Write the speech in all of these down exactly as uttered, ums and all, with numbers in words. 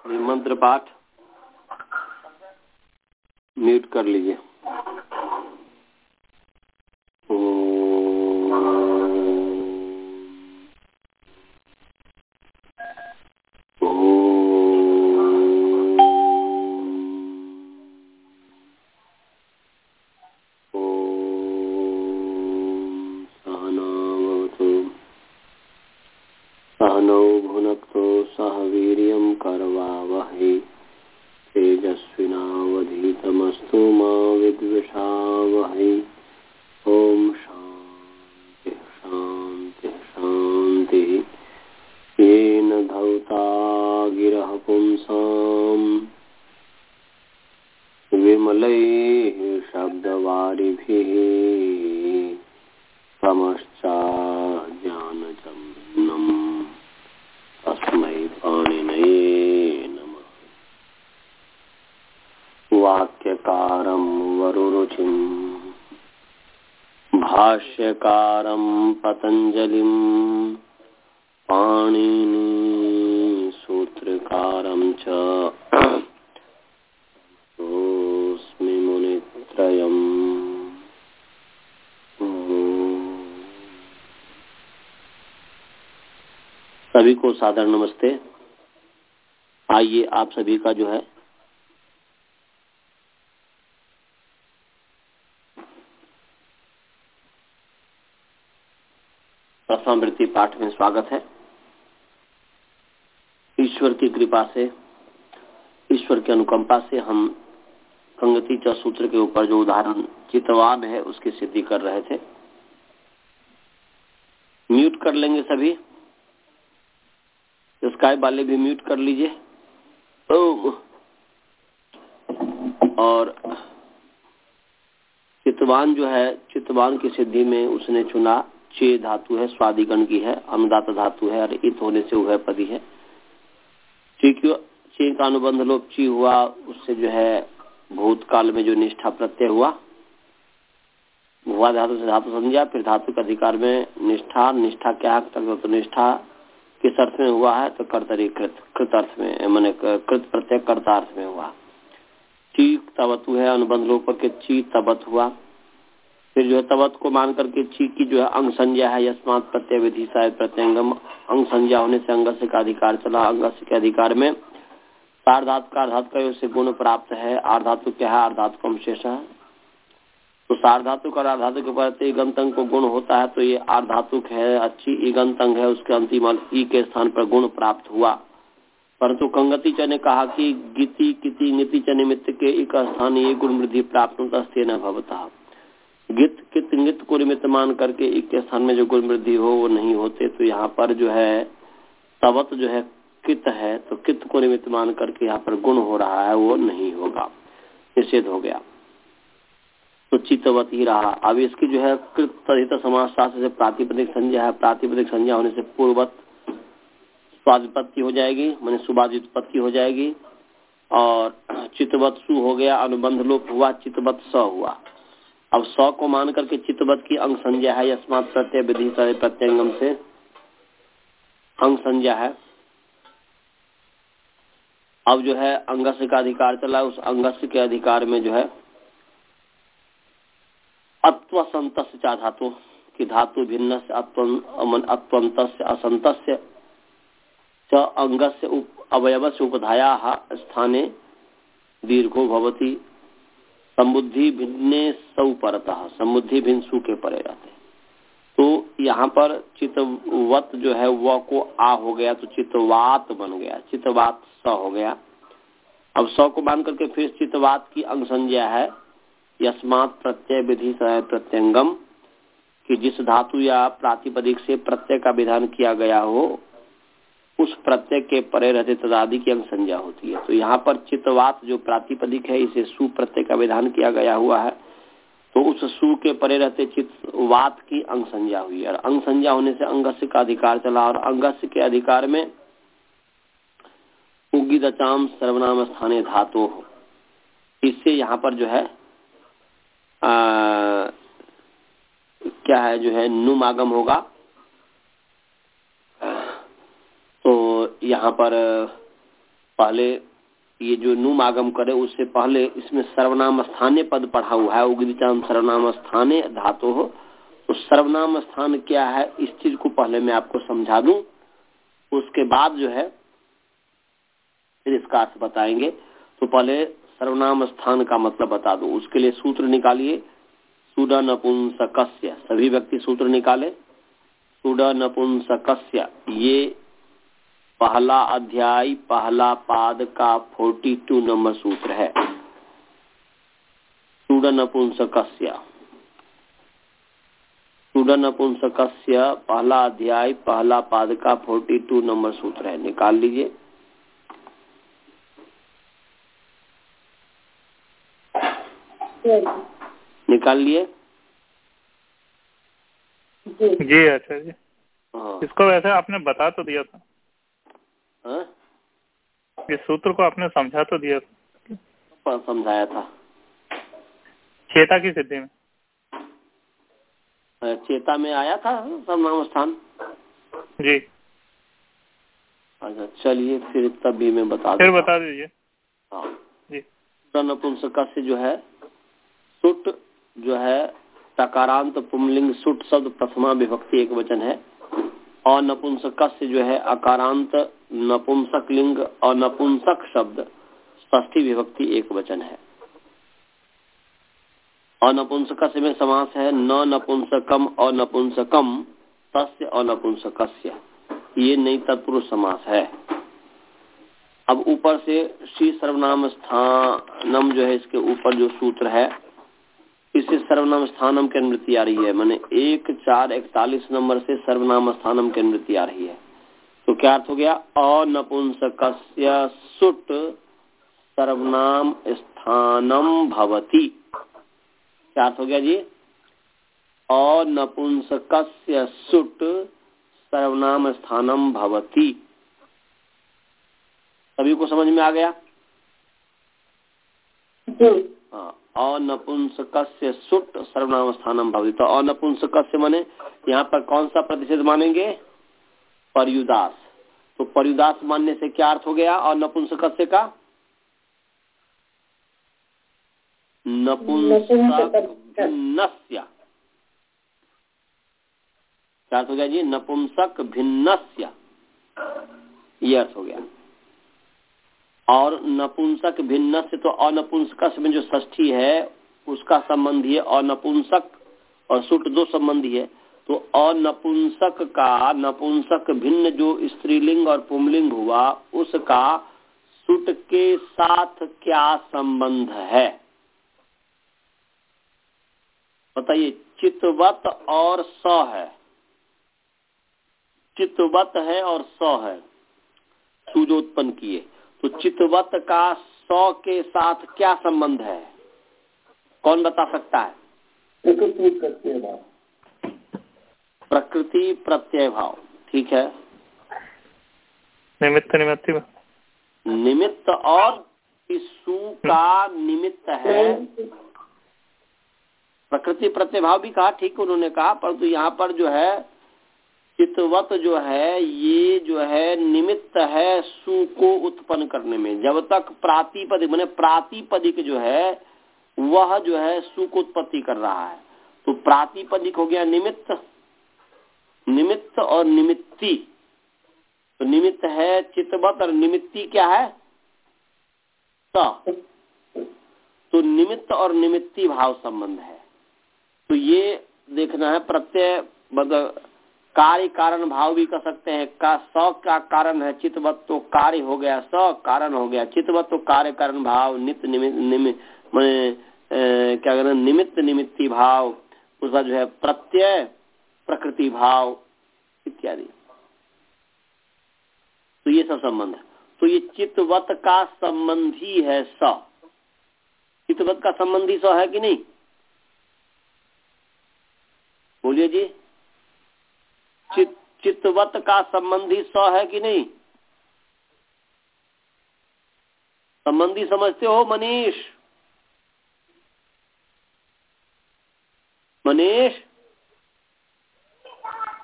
मंत्र पाठ म्यूट कर लीजिए। वाक्यकारं वरुरुचिं भाष्यकारं पतंजलिं पाणिनि सूत्रकारं च तोऽस्मि मुनित्रयम्। सभी को सादर नमस्ते। आइए आप सभी का जो है प्रथमावृत्ति पाठ में स्वागत है। ईश्वर की कृपा से, ईश्वर की अनुकंपा से हम कंगति च सूत्र के ऊपर जो उदाहरण चितवान है उसकी सिद्धि कर रहे थे। म्यूट कर लेंगे सभी, स्काइप वाले भी म्यूट कर लीजिए। और चितवान जो है, चितवान की सिद्धि में उसने चुना चे धातु है, स्वादिगण की है, अनुदात धातु है और इत होने से उभयपदी है। चे का अनुबंध लोप ची हुआ, उससे जो है भूतकाल में जो निष्ठा प्रत्यय हुआ, हुआ धातु से धातु संज्ञा, फिर धातु के अधिकार में निष्ठा, निष्ठा क्या है तो निष्ठा किस अर्थ में हुआ है तो कर्तरी कृत, कृत अर्थ में, माने कृत प्रत्यय कर्तार्थ में हुआ। ची तवतु है, अनुबंध लोप के ची तबत हुआ। फिर जो है तवत को मान करके ची की जो है अंग संज्ञा है, यस्मात् प्रत्यय विधि शायद प्रत्यंगम, अंग संज्ञा होने से अंगस्य का अधिकार चला। अंगस्य के अधिकार में सार्धातु का अर्धातु का उससे गुण प्राप्त है। आर्धातु क्या है, आर्धातु का शेष है, तो सार्धातु का आर्धातु के प्रत्यय इगंतंग को गुण होता है, तो ये आर्धातुक है, अच्छी इगंतंग है, उसके अंतिम ई के स्थान पर गुण प्राप्त हुआ। परंतु कंगति च ने कहा कि गिति किति नीति च निमित्त के एक स्थान ये गुण वृद्धि प्राप्त न भवता। गित कित नित को निमित्त मान करके एक के स्थान में जो गुण वृद्धि हो वो नहीं होते। तो यहाँ पर जो है तवत जो है कित है, तो कित को निमित्त मान करके यहाँ पर गुण हो रहा है, वो नहीं होगा, निषेध हो गया, तो चितवत ही रहा। अब इसकी जो है कृत तदित समास शास्त्र से प्रातिपदिक संज्ञा है, प्रातिपदिक संज्ञा होने से पूर्वत स्वादिपत्ति हो जाएगी, माने सुबादित्पत्ति हो जाएगी। और चितवत सु हो गया, अनुबंध लोप हुआ, चितवत स हुआ। अब स को मान करके चितवत की अंग संज्ञा है, यस्मात् प्रत्यय विधि प्रत्यंगम से अंग संज्ञा है। अब जो है अंगस्य का अधिकार चला, उस अंगस्य के अधिकार में जो है अत्व संतस्य चा धातु की धातु भिन्न से अत्वंतस्य असंतस्य च अंगस्य उप अवयवस्य उपधाया स्थाने दीर्घो भवति। समुद्धि भिन्ने सौ परतः, समुद्धि भिन्न सु के परे रहते। तो यहाँ पर चितवत जो है वह को आ हो गया, तो चितवात बन गया, चितवात स हो गया। अब स को मान करके फिर चितवात की अंग संज्ञा है, यस्मात् प्रत्यय विधि प्रत्यंगम, कि जिस धातु या प्रातिपदिक से प्रत्यय का विधान किया गया हो उस प्रत्यय के परे रहते तदादि की अंग संज्ञा होती है। तो यहाँ पर चितवात जो प्रातिपदिक है, इसे सु प्रत्यय का विधान किया गया हुआ है, तो उस सु के परे रहते चितवात की अंग संज्ञा हुई। और अंग संज्ञा होने से अंगस्य का अधिकार चला, और अंगस्य के अधिकार में उगिदचाम सर्वनाम स्थाने धातु, इससे यहाँ पर जो है आ, क्या है जो है नुम आगम होगा। तो यहाँ पर पहले ये जो नुम आगम करे उससे पहले इसमें सर्वनाम स्थानीय पद पढ़ा हुआ है, उगदिचाम सर्वनाम स्थानीय धातु हो। तो सर्वनाम स्थान क्या है इस चीज को पहले मैं आपको समझा दूं, उसके बाद जो है फिर इसका अर्थ बताएंगे। तो पहले सर्वनाम स्थान का मतलब बता दूं, उसके लिए सूत्र निकालिए। सुड नपुंसकस्य, सभी व्यक्ति सूत्र निकाले। सुड नपुंसकस्य, ये पहला अध्याय पहला पाद का बयालीस नंबर सूत्र है। सुड नपुंसकस्य, सुड नपुंसकस्य पहला अध्याय पहला पाद का बयालीस नंबर सूत्र है, निकाल लीजिए। निकाल लिए जी? अच्छा जी। हाँ। इसको वैसे आपने बता तो दिया था। हाँ? इस सूत्र को आपने समझा तो दिया था। समझाया था चेता की सिद्धि में। चेता में आया था सर्वनाम स्थान जी। अच्छा चलिए फिर तभी मैं बता फिर बता दीजिए। हाँ जी। नपुंसकस्य जो है सुट जो है तकारांत पुंलिंग सुट शब्द प्रथमा विभक्ति एक वचन है, और नपुंसकस्य जो है अकारांत नपुंसक लिंग और नपुंसक शब्द षष्ठी विभक्ति एक वचन है। और नपुंसकस्य में समास है न नपुंसकम और नपुंसकम तस्य और नपुंसकस्य, ये नई तत्पुरुष समास है। अब ऊपर से श्री सर्वनाम स्थानम जो है इसके ऊपर जो सूत्र है इससे सर्वनाम स्थानम की अनुवृत्ति आ रही है, माने एक चार इकतालीस नंबर से सर्वनाम स्थानम की अनुवृत्ति आ रही है। तो क्या अर्थ हो गया? अनपुंसकस्य सुट सर्वनाम स्थानम भवति। क्या अर्थ हो गया जी? अनपुंसकस्य सुट सर्वनाम स्थानम भवति। सभी को समझ में आ गया? हाँ, अनपुंसकस्य सुट सर्वनाम स्थानम भवति। तो अनपुंसकस्य माने यहाँ पर कौन सा प्रतिषेध मानेंगे? पर्युदास। तो पर्युदास मानने से क्या अर्थ हो गया? और नपुंसकस्य का नपुंसक भिन्नस्य। क्या अर्थ हो गया जी? नपुंसक भिन्नस्य, ये अर्थ हो गया। और नपुंसक भिन्नस्य, तो अनपुंसक में जो षष्ठी है उसका संबंधी है अनपुंसक, और सुट दो संबंधी है। तो अनपुंसक का नपुंसक भिन्न जो स्त्रीलिंग और पुंलिंग हुआ उसका सुट के साथ क्या संबंध है बताइए? चितवत और स है, चितवत है और स है, सु जो उत्पन्न किए। तो चितवत का स के साथ क्या संबंध है? कौन बता सकता है? प्रकृति प्रत्यय भाव। प्रकृति प्रत्यय भाव, ठीक है। निमित्त निमित्ति निमित्त और सु का निमित्त है। प्रकृति प्रत्यय भाव भी कहा, ठीक उन्होंने कहा, परंतु यहाँ पर जो है चितवत जो है ये जो है निमित्त है सु को उत्पन्न करने में। जब तक प्रातिपदिक माने प्रातिपदिक जो है वह जो है सु को उत्पत्ति कर रहा है, तो प्रातिपदिक हो गया निमित्त, निमित्त और निमित्ति। तो निमित्त है चितवत और निमित्ति क्या है? स। तो निमित्त और निमित्ति भाव संबंध है। तो ये देखना है। प्रत्यय मतलब कार्य कारण भाव भी कर सकते हैं। का स का कारण है चितवत, तो कार्य हो गया स, कारण हो गया चितवत, तो कार्य कारण भाव नित्य निमित्त निमित्त मैंने क्या कहना निमित्त निमित्ति भाव, उसका जो है प्रत्यय प्रकृति भाव इत्यादि। तो ये सब संबंध है। तो ये चितवत का संबंधी है स। चितवत का संबंधी स है कि नहीं? बोलिए जी। चित चितवत का संबंधी स है कि नहीं? संबंधी समझते हो मनीष? मनीष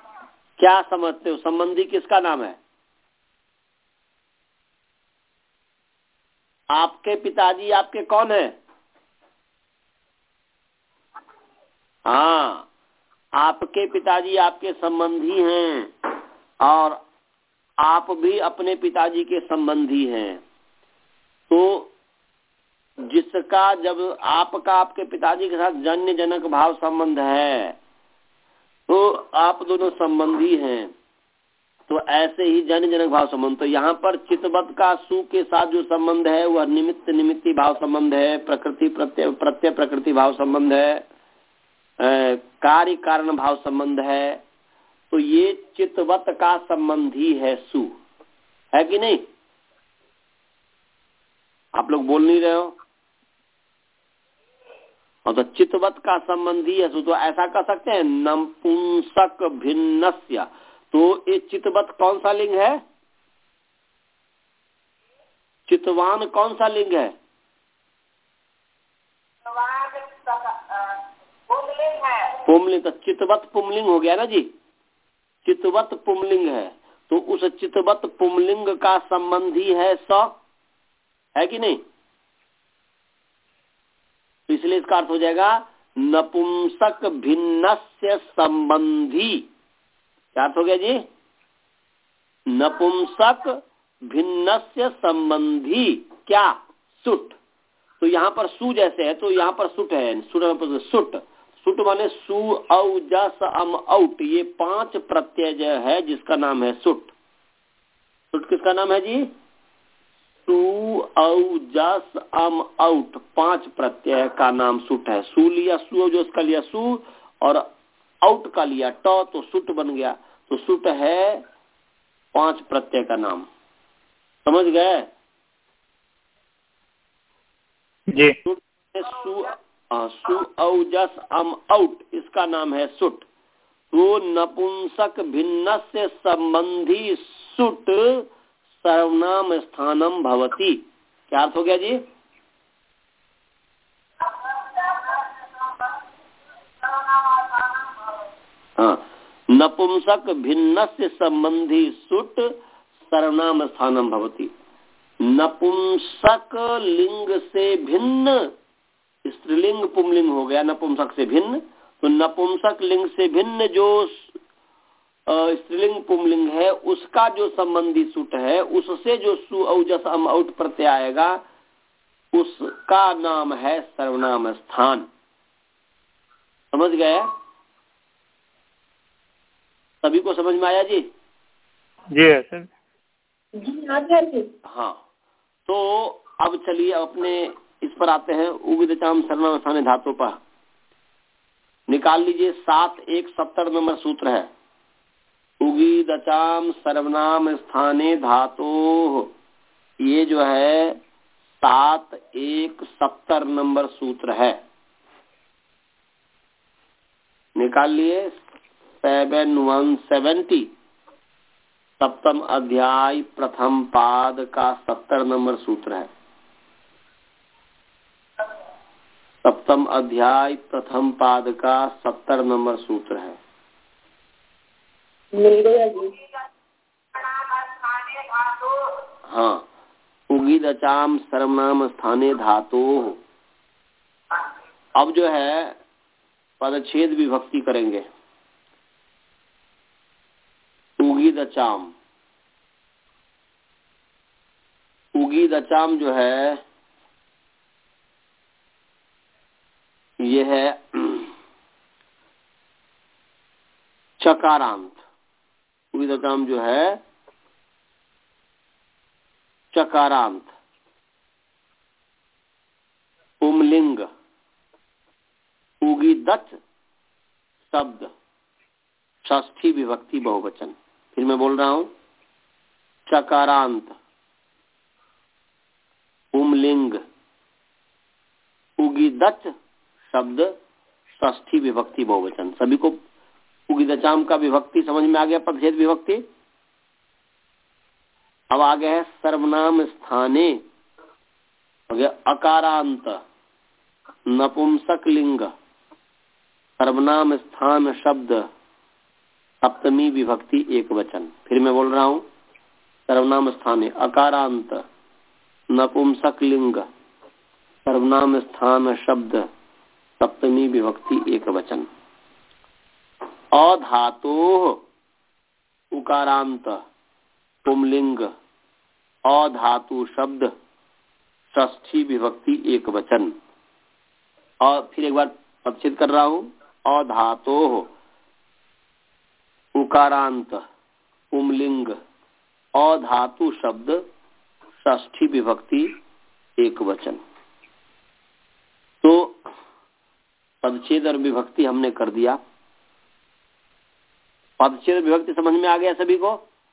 क्या समझते हो? संबंधी किसका नाम है? आपके पिताजी आपके कौन है? हाँ, आपके पिताजी आपके संबंधी हैं और आप भी अपने पिताजी के संबंधी हैं। तो जिसका जब आपका आपके पिताजी के साथ जन्य जनक भाव संबंध है तो आप दोनों संबंधी हैं। तो ऐसे ही जन्य जनक भाव संबंध, तो यहाँ पर चितवत का सु के साथ जो संबंध है वह निमित्त निमित्ती भाव संबंध है, प्रकृति प्रत्यय प्रत्यय प्रकृति भाव संबंध है, कार्य कारण भाव संबंध है। तो ये चितवत का संबंधी है सु, है कि नहीं? आप लोग बोल नहीं रहे हो। और तो चितवत का संबंधी है सु, तो ऐसा कर सकते हैं नपुंसक भिन्नस्य। तो ये चितवत कौन सा लिंग है? चितवान कौन सा लिंग है? पुमलिंग। तो चितवत पुमलिंग हो गया ना जी, चितवत पुमलिंग है। तो उस चितवत पुमलिंग का संबंधी है स, है कि नहीं? तो इसलिए इसका अर्थ हो जाएगा नपुंसक भिन्नस्य संबंधी। क्या अर्थ हो गया जी? नपुंसक भिन्नस्य संबंधी क्या? सुट। तो यहाँ पर सु जैसे है तो यहाँ पर सुट है, सुट सुट सुट माने सु औ जस अम औट, ये पांच प्रत्यय जो है जिसका नाम है सुट। सुट किसका नाम है जी? सु औ जस अम औट, पांच प्रत्यय का नाम सुट है। सु लिया सु, जो उसका लिया सु, और आउट का लिया ट, तो सुट बन गया। तो सुट है पांच प्रत्यय का नाम। समझ गए जी? सुट सु सु औ जस अम औट, इसका नाम है सुट। तो नपुंसक भिन्न से संबंधी सुट सर्वनाम स्थानम भवति। क्या अर्थ हो गया जी? हाँ, नपुंसक भिन्न से संबंधी सुट सर्वनाम स्थानम भवति। नपुंसक लिंग से भिन्न, स्त्रीलिंग पुंलिंग हो गया नपुंसक से भिन्न। तो नपुंसक लिंग से भिन्न जो स्त्रीलिंग पुंलिंग है उसका जो संबंधी सुट है, उससे जो सु औ जस अम औट प्रत्यय आएगा उसका नाम है सर्वनाम स्थान। समझ गए? सभी को समझ में आया जी? जी सर। हाँ, तो अब चलिए अपने इस पर आते हैं, उगिदचाम सर्वनाम स्थाने धातु पर। निकाल लीजिए, सात एक सत्तर नंबर सूत्र है। उगिदचाम सर्वनाम स्थाने धातु, ये जो है सात एक सत्तर नंबर सूत्र है। निकाल लिए, सेवन वन सेवेंटी, सप्तम अध्याय प्रथम पाद का सत्तर नंबर सूत्र है। सप्तम अध्याय प्रथम पाद का सत्तर नंबर सूत्र है। हाँ, उगिदचाम सर्वनाम स्थाने धातु। अब जो है पदच्छेद विभक्ति करेंगे। उगिदचाम, उगिदचाम जो है ये है चकारांत। उगिदचाम जो है चकारांत, पुंलिंग, उगिदच शब्द, षष्ठी विभक्ति बहुवचन। फिर मैं बोल रहा हूं, चकारांत, पुंलिंग, उगिदच शब्द, षष्ठी विभक्ति बहुवचन। सभी को उगिदचाम का विभक्ति समझ में आ गया? पदच्छेद विभक्ति। अब आ गया है सर्वनाम स्थाने, हो गया अकारांत, नपुंसक लिंग, सर्वनाम स्थान शब्द, सप्तमी विभक्ति एक वचन। फिर मैं बोल रहा हूं, सर्वनाम स्थाने अकारांत, नपुंसक लिंग सर्वनाम स्थान शब्द सप्तमी विभक्ति एक वचन। अधातोः उकारांत पुंलिंग अधातु शब्द षष्ठी विभक्ति एक वचन। और फिर एक बार पदच्छेद कर रहा हूं। अधातोः उकारांत पुंलिंग अधातु शब्द षष्ठी विभक्ति एक वचन। तो पदच्छेद और विभक्ति हमने कर दिया। पदच्छेद विभक्ति समझ में आ गया सभी को।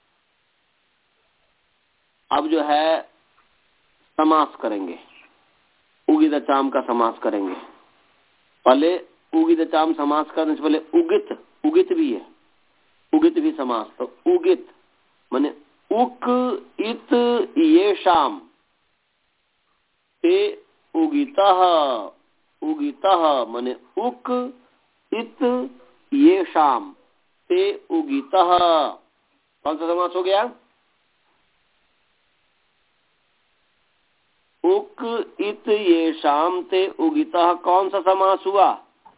अब जो है समास करेंगे, उगित चाम का समास करेंगे। पहले उगित चाम समास करने से पहले उगित उगित भी है, उगित भी समास। तो उगित माने उक इत येषाम ते उगितः, उगितः माने उक इत येषाम ते उगितः। कौन सा समास हो गया? उक इत येषाम ते उगितः कौन सा समास हुआ?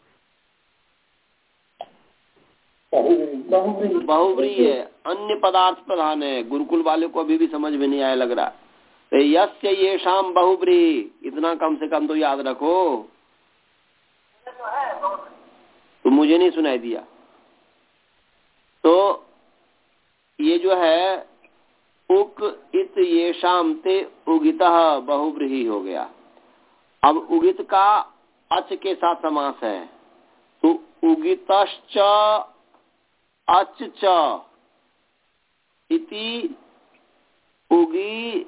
बहुव्रीहि है, अन्य पदार्थ प्रधान है। गुरुकुल वाले को अभी भी समझ में नहीं आया लग रहा। तो यस्य येषाम बहुव्रीहि, इतना कम से कम तो याद रखो। तो मुझे नहीं सुनाई दिया। तो ये जो है उक इत येषाम ते उगितः बहुव्रीहि हो गया। अब उगित का अच के साथ समास है। तो उगितश्च अच च इति उगी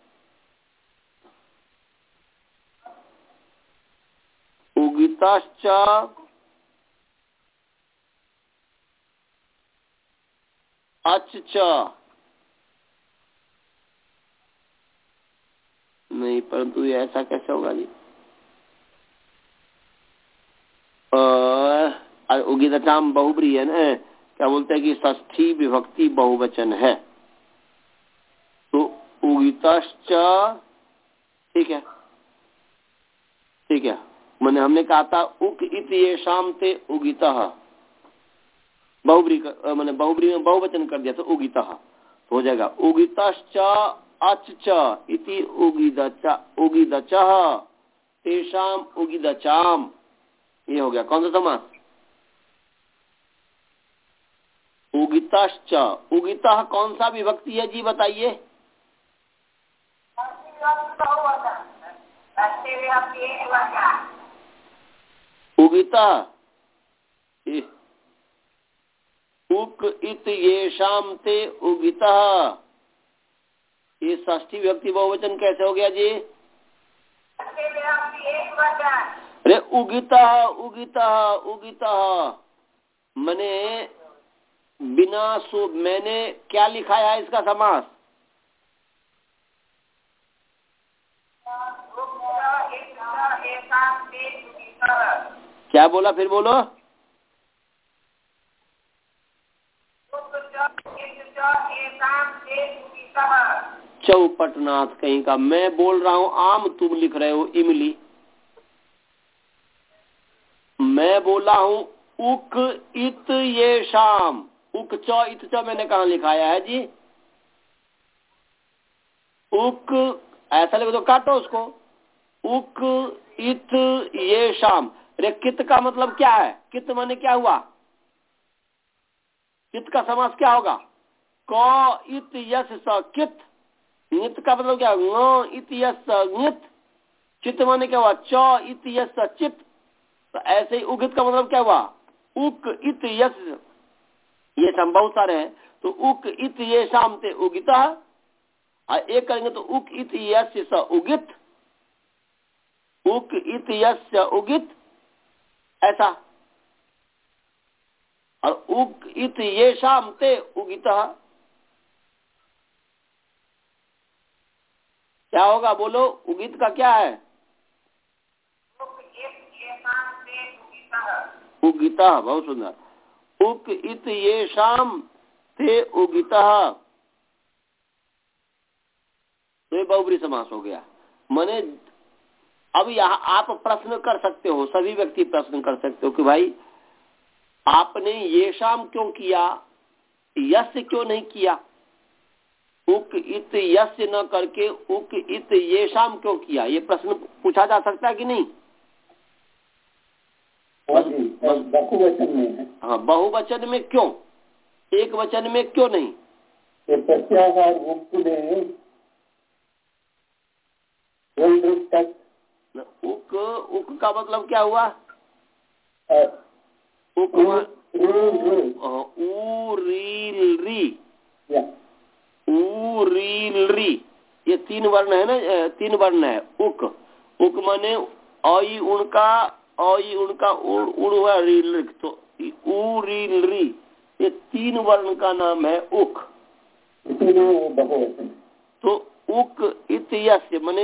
उगितश्च अच च नहीं, परंतु ये ऐसा कैसे होगा जी? उगितचाम बहुव्रीहि है ना, क्या बोलते हैं कि षष्ठी विभक्ति बहुवचन है। तो उगितश्च, ठीक है ठीक है। मैंने हमने कहा था उक इत येषाम ते उगितः, बहुव्रीहि मैंने बहुव्रीहि में बहुवचन कर दिया तो उगितः तो हो जाएगा उगितश्च अच च इति उगिदच उगिदचः तेषाम उगिदचाम। ये हो गया कौन सा समास? उगितश्च। उगितः कौन सा विभक्ति है जी बताइए? उगितः उक इत येषाम ते उगितः, ये षष्ठी विभक्ति बहुवचन कैसे हो गया जी? अरे उगितः उगितः उगितः मैंने बिना सो मैंने क्या लिखा है इसका समास? क्या बोला फिर बोलो? चौपटनाथ कहीं का। मैं बोल रहा हूं आम, तुम लिख रहे हो इमली। मैं बोला हूं उक इत येषाम, उक च इत च मैंने कहा लिखाया है जी? उक ऐसा लिखो तो काटो उसको। उक इत येषाम। अरे कित का मतलब क्या है? कित माने क्या हुआ? कित का समास क्या होगा? क इत यस स कित। नित का मतलब क्या? ङ इत यस नित। चित माने क्या हुआ? च इत यस चित। तो ऐसे ही उगित का मतलब क्या हुआ? उक इत यस, ये सम बहुत सारे हैं। तो उक इत ये शाम ते उगिता, और एक करेंगे तो उक इत यस स उगित, उक इत यस उगित, ऐसा। और उक इत ये शाम ते उगिता क्या होगा बोलो? उगित का क्या है? उगिता। बहुत सुंदर। उक इत ये शाम ते उगिता। तो ये बहुब्रीहि समास हो गया। माने अब यहाँ आप प्रश्न कर सकते हो, सभी व्यक्ति प्रश्न कर सकते हो कि भाई आपने ये शाम क्यों किया, यस्य क्यों नहीं किया, उक इत यस्य न करके उक इत ये शाम क्यों किया, ये प्रश्न पूछा जा सकता है कि नहीं? बहुवचन में है। हाँ, बहुवचन में क्यों, एक वचन में क्यों नहीं? प्रत्याहार उक्त में उक उक का मतलब क्या हुआ? उक ऊरील री, ऊरील री, ये तीन वर्ण है ना, तीन वर्ण है। उक उक माने औई उनका, औई उनका उड़ उड़ हुआ रील, तो ऊरील री, ये तीन वर्ण का नाम है उक। तो उक इत यस्य माने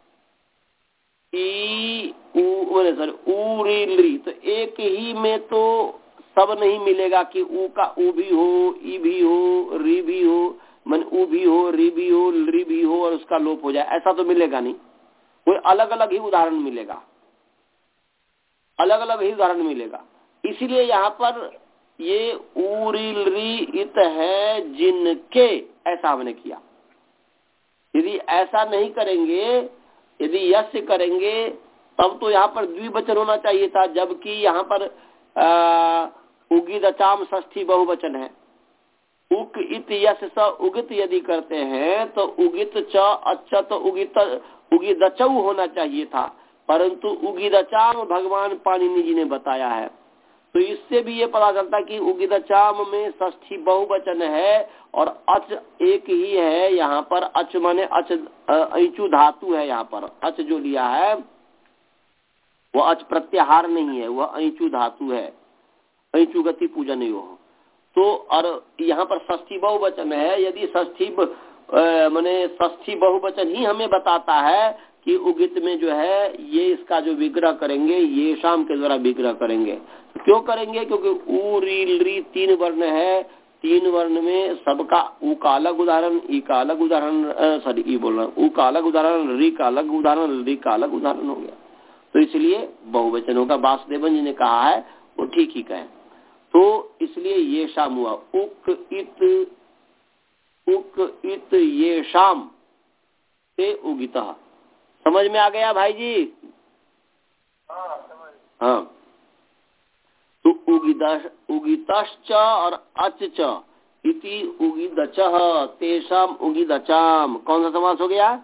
ई ऊ सर ऊरील री, तो एक ही में तो सब नहीं मिलेगा कि ऊ का ऊ भी हो, ई भी हो, री भी हो, मन ऊ भी हो, री भी हो, री भी हो और उसका लोप हो जाए, ऐसा तो मिलेगा नहीं। कोई अलग अलग ही उदाहरण मिलेगा, अलग अलग ही उदाहरण मिलेगा। इसीलिए यहाँ पर ये ऊरील री इत है जिनके, ऐसा हमने किया। यदि ऐसा नहीं करेंगे, यदि यस्य करेंगे तब तो यहाँ पर द्विवचन होना चाहिए था, जबकि यहाँ पर उगित अचाम षष्ठी बहुवचन है। उक इत यस्य स उगित यदि करते हैं तो उगित च अच्छा तो उगित उगिदचौ होना चाहिए था, परंतु उगिदचाम भगवान पाणिनि जी ने बताया है। तो इससे भी ये पता चलता है कि उगिदचाम में षष्ठी बहुवचन है और अच एक ही है। यहाँ पर अच माने अच ऐचु धातु है, यहाँ पर अच जो लिया है वो अच प्रत्याहार नहीं है, वह ऐचु धातु है, ऐचु गति पूजन यो हो। तो और यहाँ पर षष्ठी बहुवचन है। यदि षष्ठी माने षष्ठी बहुवचन ही हमें बताता है कि उगित में जो है ये इसका जो विग्रह करेंगे ये शाम के द्वारा विग्रह करेंगे। तो क्यों करेंगे? क्योंकि ऊ री री तीन वर्ण है, तीन वर्ण में सबका ऊ का अलग उदाहरण, ई का अलग उदाहरण, सॉरी ई बोल रहा हूँ, ऊ का अलग उदाहरण, री का अलग उदाहरण, री का अलग उदाहरण हो गया। तो इसलिए बहुवचन होगा। वासुदेवन जी ने कहा है वो ठीक ही कहे। तो इसलिए ये शाम हुआ। उक इत उक इत ये शाम से उगिता। समझ में आ गया भाई जी? हाँ, समझ। हाँ, तो उगिदश उगितश्च और अच च इति उगिदचः तेषाम उगिदचाम, कौन सा समास हो गया?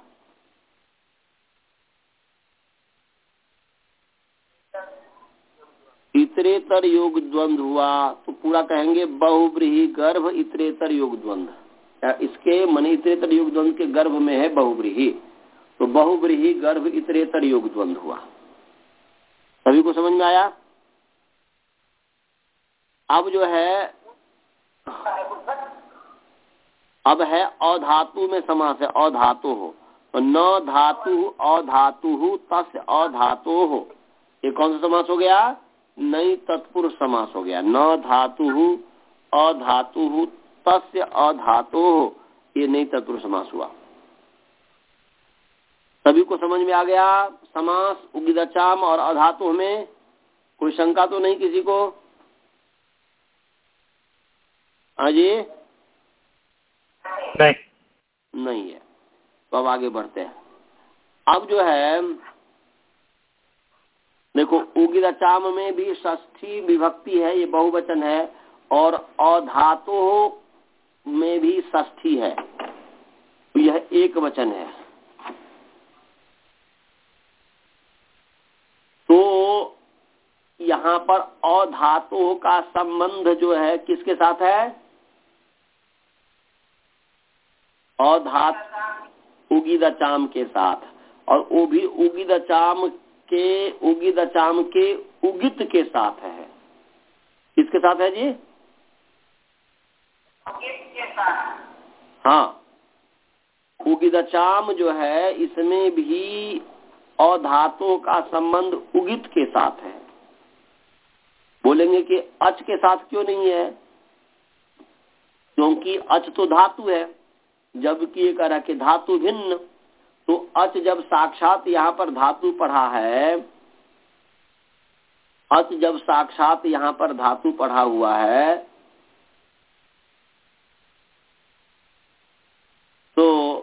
इतरेतर योग द्वंद्व हुआ। तो पूरा कहेंगे बहुब्रीहि गर्भ इतरेतर योग द्वंद्व। इसके मने इतरेतर योग द्वंद्व के गर्भ में है बहुब्रीहि, तो बहुब्रीहि गर्भ इतरेतर योग द्वंद्व हुआ। सभी को समझ में आया? अब जो है अब है अधातु में समास है। अधातु हो तो न धातु अधातु तस्य अधातु हो, ये कौन सा समास हो गया? नई तत्पुरुष समास हो गया। न धातु अधातु तस्य अधातु हो, ये नई तत्पुरुष समास हुआ। सभी को समझ में आ गया? समास उगिदचाम और अधातु में कोई शंका तो नहीं किसी को? हाँ जी, नहीं नहीं है। तो अब आगे बढ़ते हैं। अब जो है देखो, उगिदचाम में भी षष्ठी विभक्ति है, ये बहुवचन है, और अधातु में भी षष्ठी है, तो यह एक वचन है। तो यहाँ पर अधातु का संबंध जो है किसके साथ है? अधातु उगिदचाम के साथ, और वो भी उगिदचाम के उगिदचाम के उगित के साथ है। किसके साथ है जी? उगित के साथ। हाँ, उगिदचाम जो है इसमें भी अधातु का संबंध उगित के साथ है। बोलेंगे कि अच के साथ क्यों नहीं है? क्योंकि अच तो धातु है, जबकि ये कह रहा कि धातु भिन्न, तो अच जब साक्षात यहाँ पर धातु पढ़ा है, अच जब साक्षात यहाँ पर धातु पढ़ा हुआ है, तो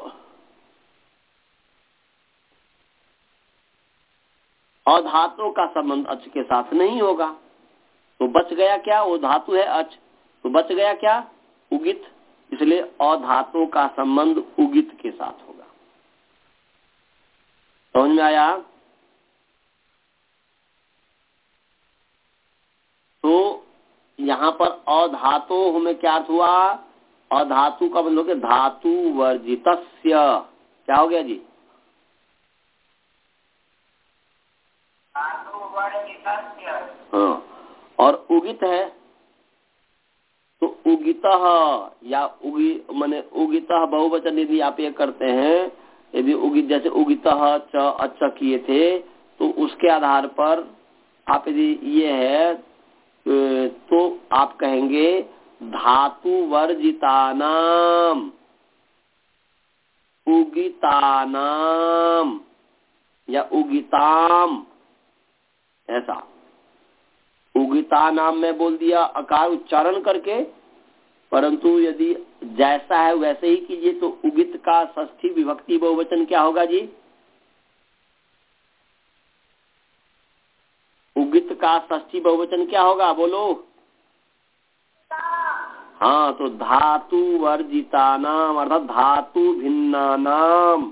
अधातु का संबंध अच के साथ नहीं होगा। तो बच गया क्या? वो धातु है अच, तो बच गया क्या? उगित। इसलिए अधातु का संबंध उगित के साथ होगा। समझ में आया? तो यहाँ पर अधातु में क्या अर्थ हुआ? अधातु का मतलब धातु वर्जितस्य। क्या हो गया जी? हाँ, और उगित है तो उगितः या उगी माने उगितः बहुवचन यदि आप ये करते हैं, यदि उगित जैसे उगितः च अच्छा किए थे, तो उसके आधार पर आप यदि ये है तो आप कहेंगे धातु वर्जितानाम उगितानाम या उगिताम, ऐसा। उगिता नाम में बोल दिया अकार उच्चारण करके, परंतु यदि जैसा है वैसे ही कीजिए तो उगित का षष्ठी विभक्ति बहुवचन क्या होगा जी? उगित का षष्ठी बहुवचन क्या होगा? बोलो। हाँ, तो धातु वर्जितानाम अर्थात धातु भिन्नानाम,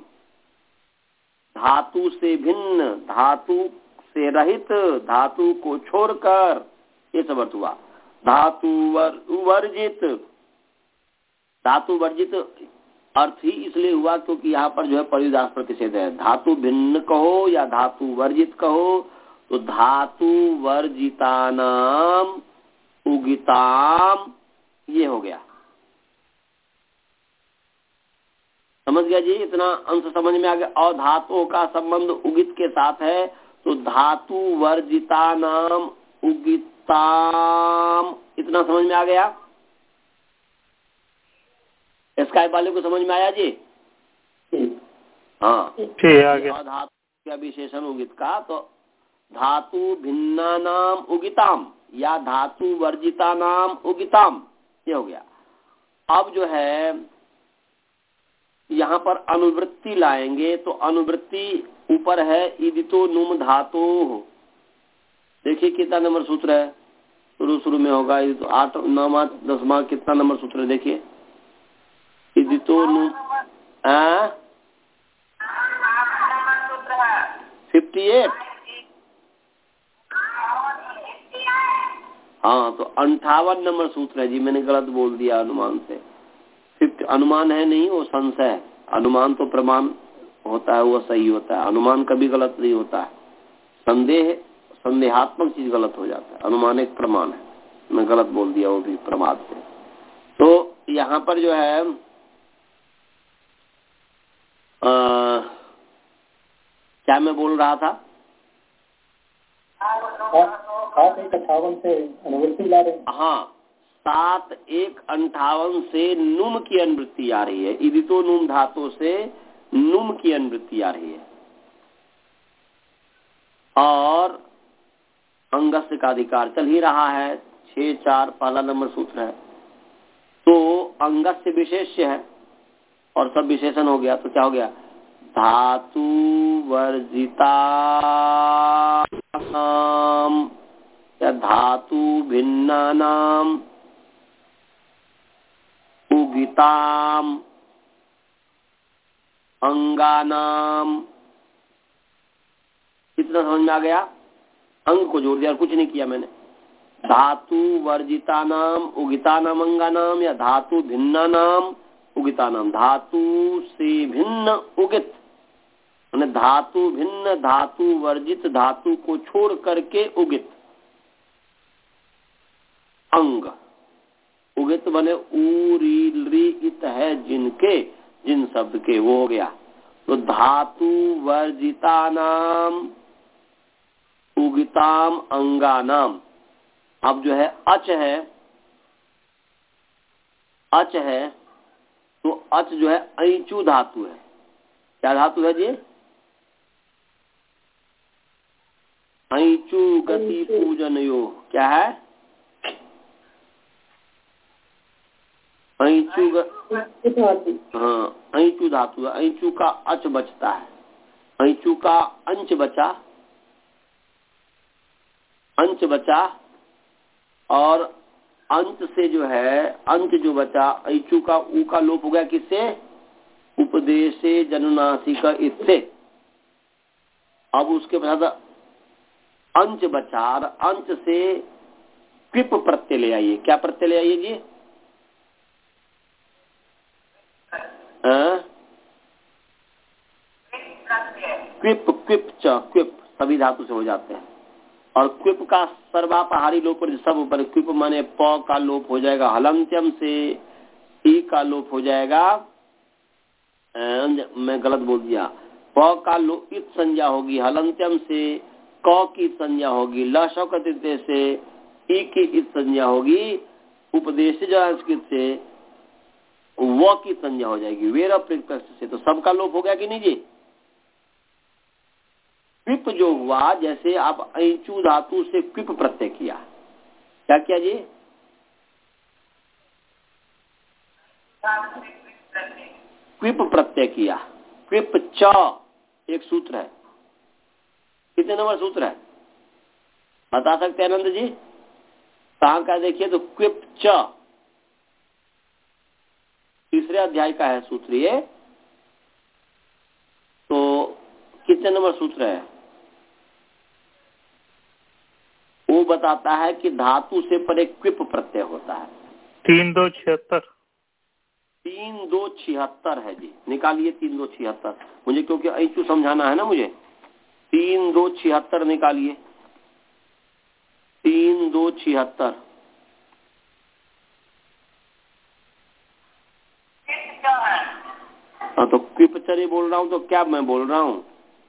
धातु से भिन्न, धातु से रहित, धातु को छोड़कर, ये सब अर्थ हुआ। धातु वर, वर्जित, धातु वर्जित अर्थ ही इसलिए हुआ क्योंकि यहाँ पर जो है परिदास प्रतिषेध है। धातु भिन्न कहो या धातु वर्जित कहो, तो धातु वर्जितानाम उगिताम ये हो गया। समझ गया जी? इतना अंश समझ में आ गया। और धातुओं का संबंध उगित के साथ है, तो धातु वर्जिता नाम उगिताम, इतना समझ में आ गया। इसका वाले को समझ में आया जी? हाँ, धातु का विशेषण उगित का, तो धातु भिन्ना नाम उगिताम या धातु वर्जिता नाम उगिताम, ये हो गया। अब जो है यहाँ पर अनुवृत्ति लाएंगे, तो अनुवृत्ति ऊपर है इदितो नुम धातु। देखिए कितना नंबर सूत्र है, शुरू शुरू में होगा तो आठ नौवा दसवा कितना नंबर सूत्र है? देखिए इदितो नुम फिफ्टी एट। हाँ, तो अंठावन नंबर सूत्र है जी, मैंने गलत बोल दिया अनुमान से। फिफ्टी अनुमान है नहीं, वो संशय है। अनुमान तो प्रमाण होता है, वो सही होता है। अनुमान कभी गलत नहीं होता है। संदेह संदेहात्मक चीज गलत हो जाता है, अनुमान एक प्रमाण है। मैं गलत बोल दिया वो भी प्रमाद से। तो यहाँ पर जो है आ, क्या मैं बोल रहा था? सात एक अट्ठावन से अनुवृत्ति ला रहे। हाँ, सात एक अंठावन से नुम की अनुवृत्ति आ रही है। इदितो नुम धातु से नुम की अनुवृत्ति आ रही है। और अंगस्य का अधिकार चल ही रहा है, छह चार पहला नंबर सूत्र है। तो अंगस्य विशेष्य है और सब विशेषण हो गया, तो क्या हो गया? धातु वर्जिता नाम या धातु भिन्ना नाम उगिताम अंगानाम। कितना समझ में आ गया? अंग को जोड़ दिया और कुछ नहीं किया मैंने। धातु वर्जिता नाम उगिता नाम अंगानाम या धातु भिन्ना नाम उगिता नाम। धातु से भिन्न उगित, मैंने धातु भिन्न धातु वर्जित धातु को छोड़ करके उगित अंग। उगित बने उरीत है जिनके, जिन शब्द के, वो हो गया। तो धातु वर्जिता नाम उगिताम अंगानाम। अब जो है अच है, अच है तो अच जो है ऐचु धातु है। क्या धातु है जी? ऐचु गति पूजन यो, क्या है? ऐचु धातु, हाँ ऐचु धातु है। ऐचु का अच बचता है, ऐचु का अंच बचा, अंच बचा और अंत से जो है अंत जो बचा ऐचु का ऊ का लोप हो गया किससे? उपदेशे जनुनासिक इससे। अब उसके बाद अंच बचा और अंच से क्विप प्रत्यय ले आइए। क्या प्रत्यय ले आइए जी? क्विप क्विप च क्विप सभी धातु से हो जाते हैं। और क्विप का सर्वापहारी लोप पर सब ऊपर क्विप माने प का लोप हो जाएगा, हलंत्यम से ई का लोप हो जाएगा। मैं गलत बोल दिया, प का लोप इत संज्ञा होगी, हलंत्यम से क की संज्ञा होगी, ल शौकत से ई की इत संज्ञा होगी, उपदेश जो संस्कृत से व की संज्ञा हो जाएगी, वेर प्रत्यक्ष से। तो सबका लोप हो गया कि नहीं जी? क्विप जो हुआ, जैसे आप ऐचु धातु से क्विप प्रत्यय किया, क्या किया जी? क्विप प्रत्यय किया। क्विप च एक सूत्र है, कितने नंबर सूत्र है बता सकते हैं आनंद जी? कहाँ का देखिए तो क्विप च तीसरे अध्याय का है सूत्र ये। तो कितने नंबर सूत्र है? वो बताता है कि धातु से पर एक क्विप प्रत्यय होता है। तीन दो छिहत्तर तीन दो छिहत्तर है जी, निकालिए तीन दो छिहत्तर। मुझे क्योंकि ऐचु समझाना है ना मुझे, तीन दो छिहत्तर निकालिए। तीन दो छिहत्तर हाँ तो क्विपचरी बोल रहा हूँ तो क्या मैं बोल रहा हूँ?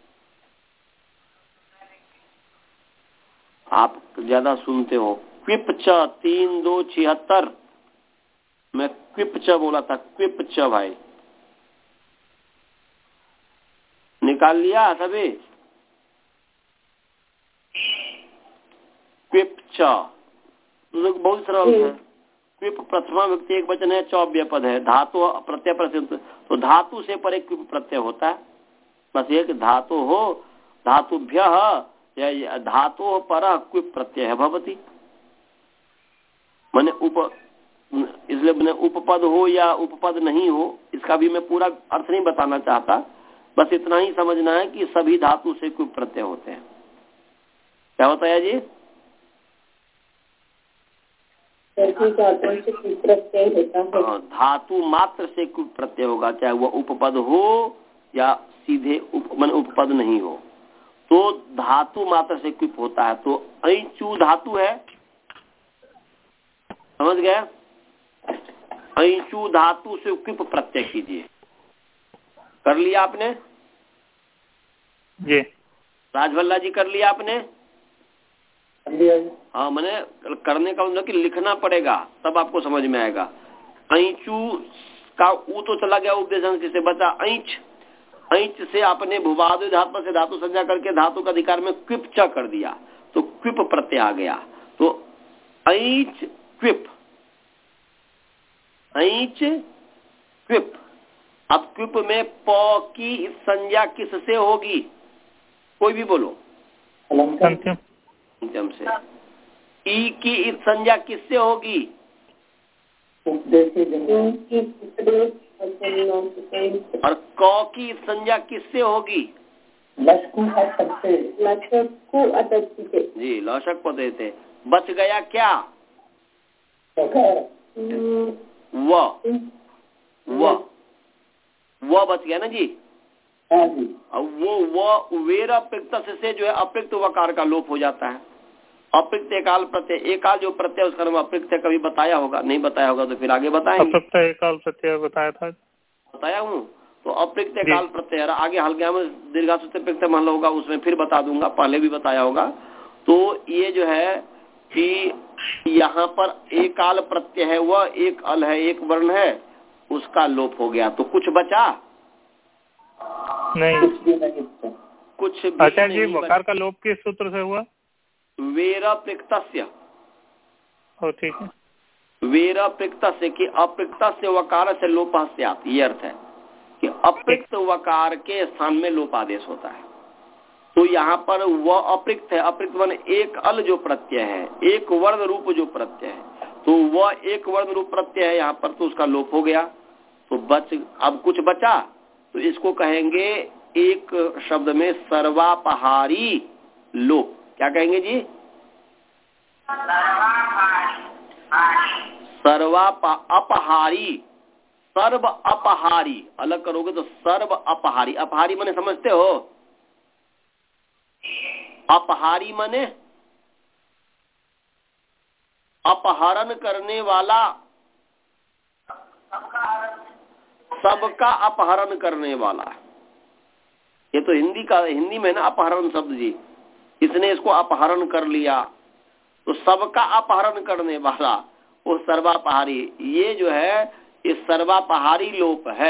आप ज्यादा सुनते हो। क्विप च तीन दो छिहत्तर, मैं क्विप च बोला था, क्विप च भाई निकाल लिया सभी? क्विप च बहुत सरल है। क्विप प्रथमा व्यक्ति एक वचन है, चौव्य पद है, धातु प्रत्यय प्रत्यय, तो धातु से पर एक क्विप प्रत्यय होता है। बस एक धातु हो, धातुभ्य या धातु पर क्विप प्रत्यय है भवती। मैंने उप इसलिए मैंने उपपद हो या उपपद नहीं हो इसका भी मैं पूरा अर्थ नहीं बताना चाहता, बस इतना ही समझना है कि सभी धातु से क्विप प्रत्यय होते हैं। क्या होता है जी? प्रत्यय होता है। धातु मात्र से क्विप प्रत्यय होगा, चाहे वह उपपद हो या सीधे उप मन उपपद नहीं हो, तो धातु मात्र से क्विप होता है। तो ऐचु धातु है, समझ गए? ऐचु धातु से क्विप प्रत्यय कीजिए। कर लिया आपने जी? राजभल्ला जी कर लिया आपने? हाँ, मैंने करने का मतलब कि लिखना पड़ेगा तब आपको समझ में आएगा। ऐचु का ऊ तो चला गया, उपदेश से बचा ऐच। ऐच से आपने भूवादि धातु से धातु संज्ञा करके धातु का अधिकार में क्विप च कर दिया, तो क्विप प्रत्यय आ गया। तो ऐच क्विप, ऐच क्विप। अब क्विप में प की संज्ञा किससे होगी? कोई भी बोलो। अंत्यम से। ई की इस संज्ञा किससे होगी? और क की संज्ञा किससे होगी? जी, लशक पदे थे। बच गया क्या? व व वो बच गया ना जी? अब वो वो वेर अप्रक्त से जो है अप्रक्त वकार का लोप हो जाता है। अप्रक्त एकाल प्रत्यय, एकाल जो प्रत्यय उसका नाम अप्रक्त है, कभी बताया होगा? नहीं बताया होगा तो फिर आगे बताएंगे। अप्रक्त एकाल प्रत्यय बताया था, बताया हूँ। तो अप्रक्त एकाल प्रत्यय आगे हल्का में दीर्घासूत्र प्रत्यय मान होगा, उसमें फिर बता दूंगा, पहले भी बताया होगा। तो ये जो है कि यहाँ पर एकाल प्रत्यय है, वह एक अल है, एक वर्ण है, उसका लोप हो गया। तो कुछ बचा? नहीं कुछ भी नहीं इससे। कुछ भी अच्छा जी, नहीं वकार का लोप किस सूत्र से हुआ? वेर अप्रिक्तस्य। ओ ठीक है। वेर अप्रिक्तस्य कि अप्रिक्तस्य वकार से लोप स्यात्, ये अर्थ है कि अप्रिक्त वकार के स्थान में लोप आदेश होता है। तो यहाँ पर वह अप्रिक्त है, अप्रिक्त माने एक अल जो प्रत्यय है, एक वर्ण रूप जो प्रत्यय है, तो वह एक वर्ण रूप प्रत्यय है यहाँ पर, तो उसका लोप हो गया। तो बच अब कुछ बचा, तो इसको कहेंगे एक शब्द में सर्वापहारी लोप। क्या कहेंगे जी? सर्वाप अपहारी, सर्व अपहारी अलग करोगे तो सर्व अपहारी। अपहारी माने समझते हो? अपहारी माने अपहरण करने वाला, सबका अपहरण करने वाला। ये तो हिंदी का, हिंदी में ना अपहरण शब्द जी, इसने इसको अपहरण कर लिया, तो सबका अपहरण करने वाला वो सर्वापहारी। ये जो है ये सर्वापहारी लोप है,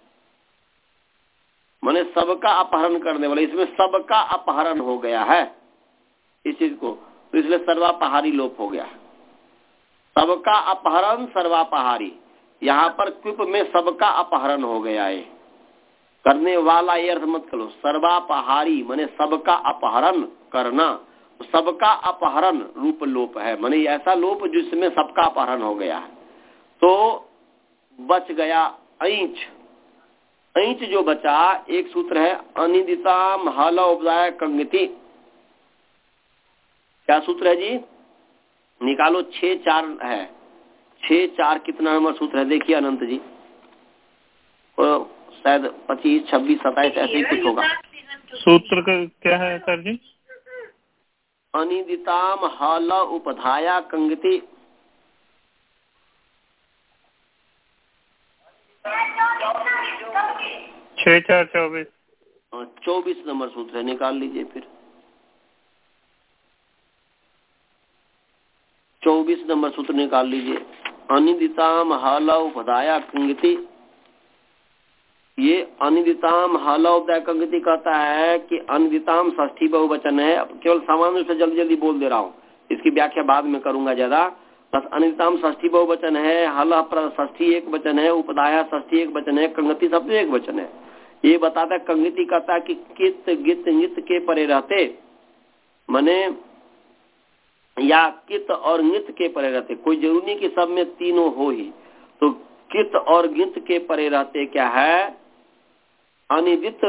माने सबका अपहरण करने वाला, इसमें सबका अपहरण हो गया है इस चीज को, तो इसलिए सर्वापहारी लोप हो गया। सबका अपहरण सर्वापहारी, यहाँ पर क्विप में सबका अपहरण हो गया है। करने वाला ये अर्थ मत करो, सर्वापहारी माने सबका अपहरण करना, सबका अपहरण रूप लोप है, माने ऐसा लोप जिसमें सबका अपहरण हो गया है। तो बच गया ऐंच। ऐंच जो बचा, एक सूत्र है अनिदिताम हल उपदाय कंगति। क्या सूत्र है जी? निकालो, छह चार है। छह चार कितना नंबर सूत्र है? देखिए अनंत जी, तो शायद पच्चीस छब्बीस सत्ताईस ऐसे ही कुछ होगा। सूत्र का क्या है सर जी? अनिदिताम हल उपधाया कंगति। छह चार चौबीस चौबीस नंबर सूत्र है, निकाल लीजिए फिर। चौबीस नंबर सूत्र निकाल लीजिए। अनिदिताम हल उपधाया कंगति। ये अनिदिताम हल उपधाया कंगति कहता है कि अनिदिताम षष्ठी बहुवचन है। केवल सामान्य रूप से जल्दी जल्दी बोल दे रहा हूँ, इसकी व्याख्या बाद में करूंगा ज्यादा। बस अनिदिताम षष्ठी बहुवचन है, हल षष्ठी एक वचन है, उपधाया षष्ठी एक वचन है, कंगति सब एक वचन है। ये बताता है, कंगति कहता है कि कित गित नित के परे रहते, माने या कित और नित के परे रहते, कोई जरूरी नहीं कि सब में तीनों हो ही। तो कित और गित के परे रहते क्या है? अनिदित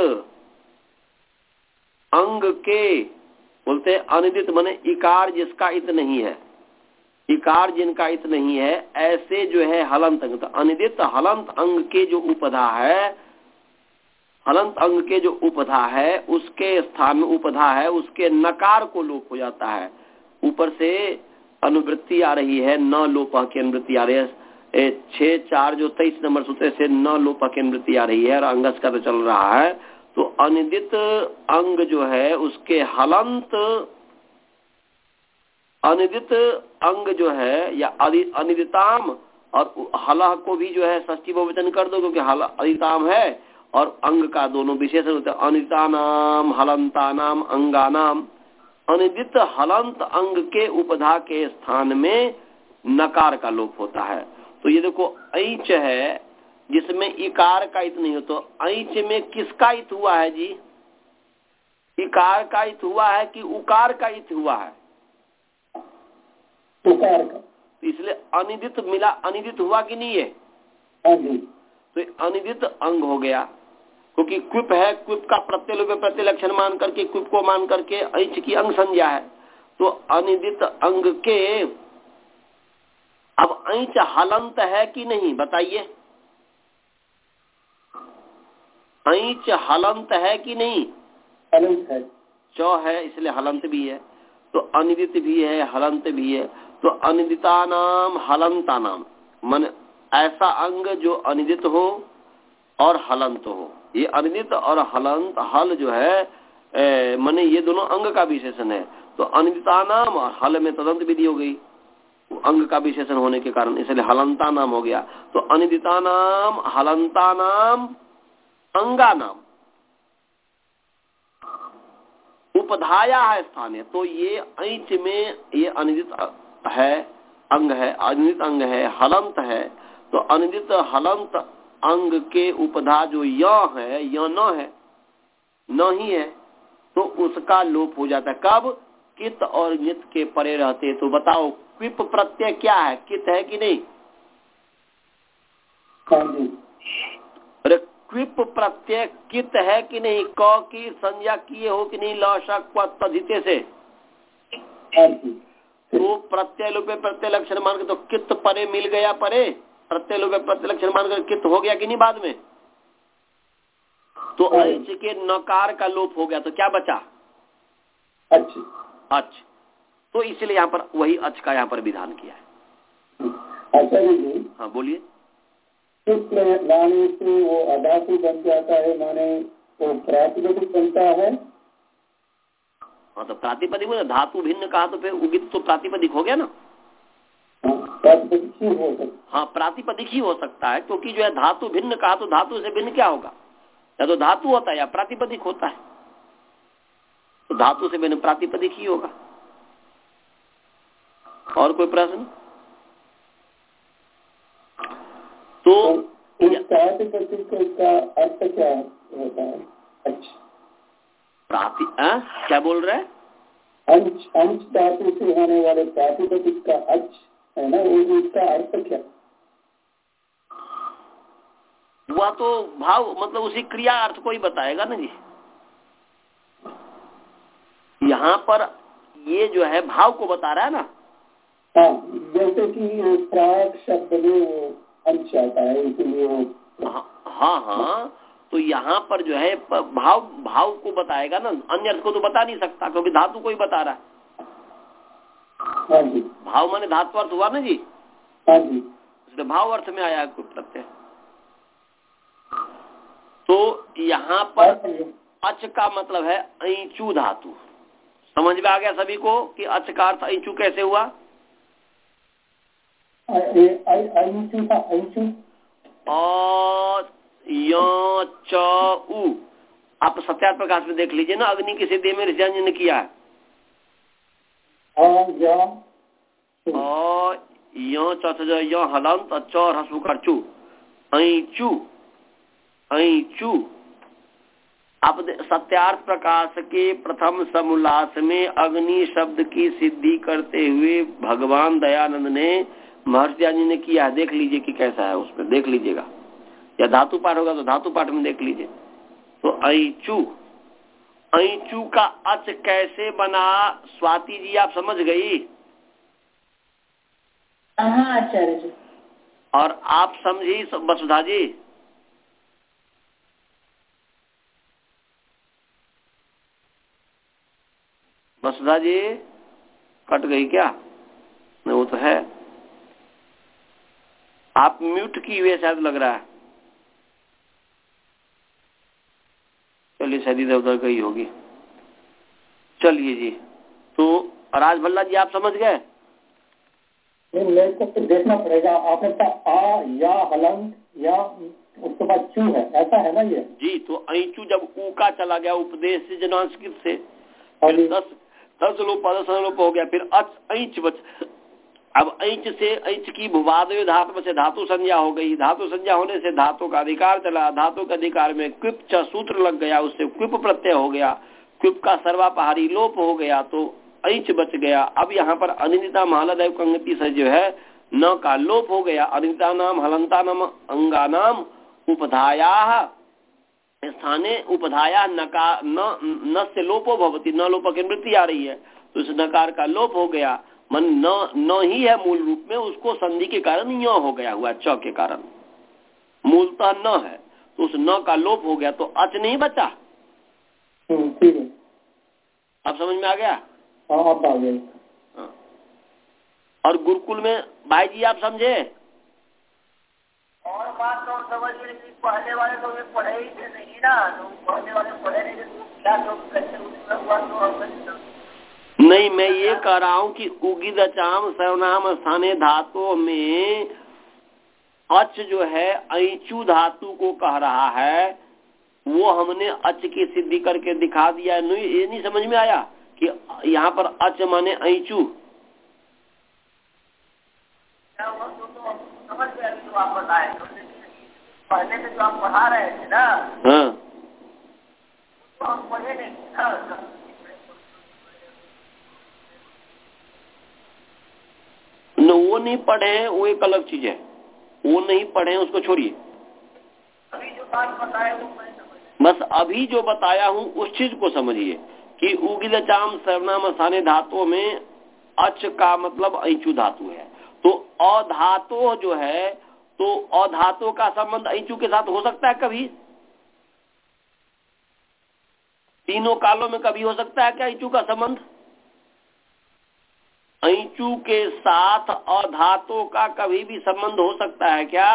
अंग के बोलते, अनिदित माने इकार जिसका इत नहीं है, इकार जिनका इत नहीं है, ऐसे जो है हलंत अंग। तो अनिदित हलंत अंग के जो उपधा है, हलंत अंग के जो उपधा है उसके स्थान में उपधा है, उसके नकार को लोप हो जाता है। ऊपर से अनुवृत्ति आ रही है, न लोप की अनुवृत्ति आ रही है। छह चार जो तेईस नंबर सूत्र से न लोप की अनुवृत्ति आ रही है और अंगस का तो चल रहा है। तो अनिदित अंग जो है उसके हलंत, अनिदित अंग जो है या अनिदिताम, और हलह को भी जो है षष्ठी बहुवचन कर दो, क्योंकि हल अनिदिताम है और अंग का दोनों विशेषण होते हैं। अनिदितानाम हलंतानाम अंगानाम। अनिदित हलंत अंग के उपधा के स्थान में नकार का लोप होता है। तो ये देखो ऐच है जिसमें इकार का इत नहीं हो, तो ऐच में किसका इत हुआ है जी? इकार का इत हुआ है कि उकार का इत हुआ है? उकार का। तो इसलिए अनिदित मिला, अनिदित हुआ कि नहीं है? हाँ जी। तो अनिदित अंग हो गया, क्योंकि क्विप है, क्विप का प्रत्यय प्रत्यय लक्षण मान करके, क्विप को मान करके ऐच की अंग संज्ञा है। तो अनिदित अंग के, अब ऐच हलंत है कि नहीं बताइए? ऐच हलंत है कि नहीं? हलंत है। चौ है इसलिए हलंत भी है, तो अनिदित भी है, हलंत भी है। तो अनिदितानाम हलंतानाम, मन ऐसा अंग जो अनिदित हो और हलंत हो। ये अनिदित और हलंत, हल जो है माने ये दोनों अंग का विशेषण है। तो अनिदितानाम और हल में तदंत विधि हो गई, अंग का विशेषण होने के कारण, इसलिए हलंता नाम हो गया। तो अनिदितानाम हलंतानाम अंगानाम, उपधाया है स्थाने, तो ये ऐच में ये अनिदित है, अंग है, अनिदित अंग है, हलंत है, तो अनिदित हलंत अंग के उपधा जो य है, य न है, न ही है, तो उसका लोप हो जाता है। कब? कित और नित के परे रहते। तो बताओ क्विप प्रत्यय क्या है? कित है कि नहीं? अरे क्विप प्रत्यय कित है कि नहीं? क की संज्ञा किए हो कि नहीं? लशक तदिते से तो प्रत्यय लोपे प्रत्यय लक्षण मान के तो कित परे मिल गया, परे प्रत्यय लोपे प्रत्यय लक्षण मान कर कित हो गया कि नहीं बाद में? तो ऐच के नकार का लोप हो गया, तो क्या बचा? अच। अच। तो इसलिए यहाँ पर वही अच का यहाँ पर विधान किया है। आचार्य जी, हाँ बोलिए। शुक्ल लाने से वो अधातु बन जाता है, माने वो प्रातिपदिक बनता है। हाँ तो प्रातिपदिक में धातु भिन्न कहा तो फिर उगित तो प्रातिपदिक हो गया ना। प्रातिपदिक ही हो सकता। हाँ प्रातिपदिक ही हो सकता है, क्योंकि जो है धातु भिन्न कहा तो धातु से भिन्न क्या होगा? या तो धातु होता है या प्रातिपदिक होता है, तो धातु से भिन्न प्रातिपदिक ही होगा। और कोई प्रश्न? तो प्रातिपदिक का अर्थ क्या होता है? अच्छा, प्राति आ? क्या बोल रहे हैं? अंश अंश धातु से होने वाले प्रातिपदिक का अच है ना, वो इसका अर्थ क्या? वह तो भाव मतलब उसी क्रिया अर्थ को ही बताएगा ना जी। यहाँ पर ये जो है भाव को बता रहा है ना। हाँ, जैसे कि प्राक शब्द में वो अंश आता है, इसलिए वो हाँ हाँ, तो यहाँ पर जो है भाव भाव को बताएगा ना, अन्य अर्थ को तो बता नहीं सकता क्योंकि धातु को ही बता रहा है। हाँ जी। भाव माने धातु अर्थ हुआ ना जी। हाँ जी। इसलिए भाव अर्थ में आया कुछ प्रत्यय। तो यहाँ पर अच का मतलब है ऐचू धातु। समझ में आ गया सभी को कि अच का अर्थ ऐचू कैसे हुआ? ऐचू का ऐचू और च उ आप सत्यार्थ प्रकाश में देख लीजिए ना, अग्नि किसे दे में ऋषि ने किया है। और यो च हलंत चौर हसु करचू ऐचू ऐचू। आप सत्यार्थ प्रकाश के प्रथम समोल्लास में अग्नि शब्द की सिद्धि करते हुए भगवान दयानंद ने महर्षि जी ने किया, देख लीजिए कि कैसा है, उसमें देख लीजिएगा, या धातु पाठ होगा तो धातु पाठ में देख लीजिए। तो ऐचू ऐचू का अच कैसे बना? स्वाति जी आप समझ गई? हाँ आचार्य जी। और आप समझी वसुधा जी? वसुधा जी कट गई क्या? नहीं वो तो है, आप म्यूट की हुए शायद लग रहा है। चलिए शायद इधर उधर गई होगी। चलिए जी, तो राज भल्ला जी आप समझ गए? मेरे को तो देखना पड़ेगा। आपने कहा आ या हलंत या उसके बाद चू है, ऐसा है ना ये जी। तो ऐचू जब ऊ का चला गया उपदेश से जनांस्कृत से, फिर दस दस लोप दस लोप हो गया, फिर अच ऐच बच। अब ऐच से ऐच की भुवादय धातु से धातु संज्ञा हो गई, धातु संज्ञा होने से धातु का अधिकार चला, धातु के अधिकार में क्विप च सूत्र लग गया, उससे क्विप प्रत्यय हो गया, क्विप का सर्वापहारी लोप हो गया, तो ऐच बच गया। अब यहाँ पर अनिदिता महलदैव कंगति से जो है न का लोप हो गया। अनिदिता नाम हलंता नाम अंगा नाम उपधाया स्थाने उपधाया नका न, न से लोपो भवती, न लोप की वृत्ति आ रही है, तो इस नकार का लोप हो गया। मन न न ही है मूल रूप में, उसको संधि के कारण य हो गया हुआ, च के कारण मूलतः न है, तो उस न का लोप हो गया, तो अच नहीं बचा। ठीक है, अब समझ में आ गया? हाँ आप आ गए। हाँ। और गुरुकुल में भाई जी आप समझे? और बात तो समझ में नहीं, पढ़ने वाले तो ये पढ़े ही थे नहीं ना, तो पढ़ने वाले पढ़े नहीं थे, क्या तो कैसे उसमें हुआ तो नहीं, मैं ये कह रहा हूँ कि उगिद अचाम सर्वनाम स्थाने धातु में अच जो है ऐचू धातु को कह रहा है, वो हमने अच की सिद्धि करके दिखा दिया। नहीं, ये नहीं समझ में आया कि यहाँ पर अच माने ऐचू। समझ में अभी जो आप बताए, पहले में जो आप पढ़ा रहे थे ना, हाँ, तो हम पढ़े नहीं ना। न वो नहीं पढ़े हैं, वो एक अलग चीज है। वो नहीं पढ़े हैं, उसको छोड़िए। अभी जो बात बताए वो मैं समझ, बस अभी जो बताया हूँ उस चीज को समझिए कि उगिल चाम सर्वनाम स्थाने धातुओं में अच का मतलब ऐचू धातु है। तो अधातो जो है, तो अधातो का संबंध ऐचू के साथ हो सकता है कभी? तीनों कालों में कभी हो सकता है क्या ऐचू का संबंध? ऐचू के साथ अधातो का कभी भी संबंध हो सकता है क्या?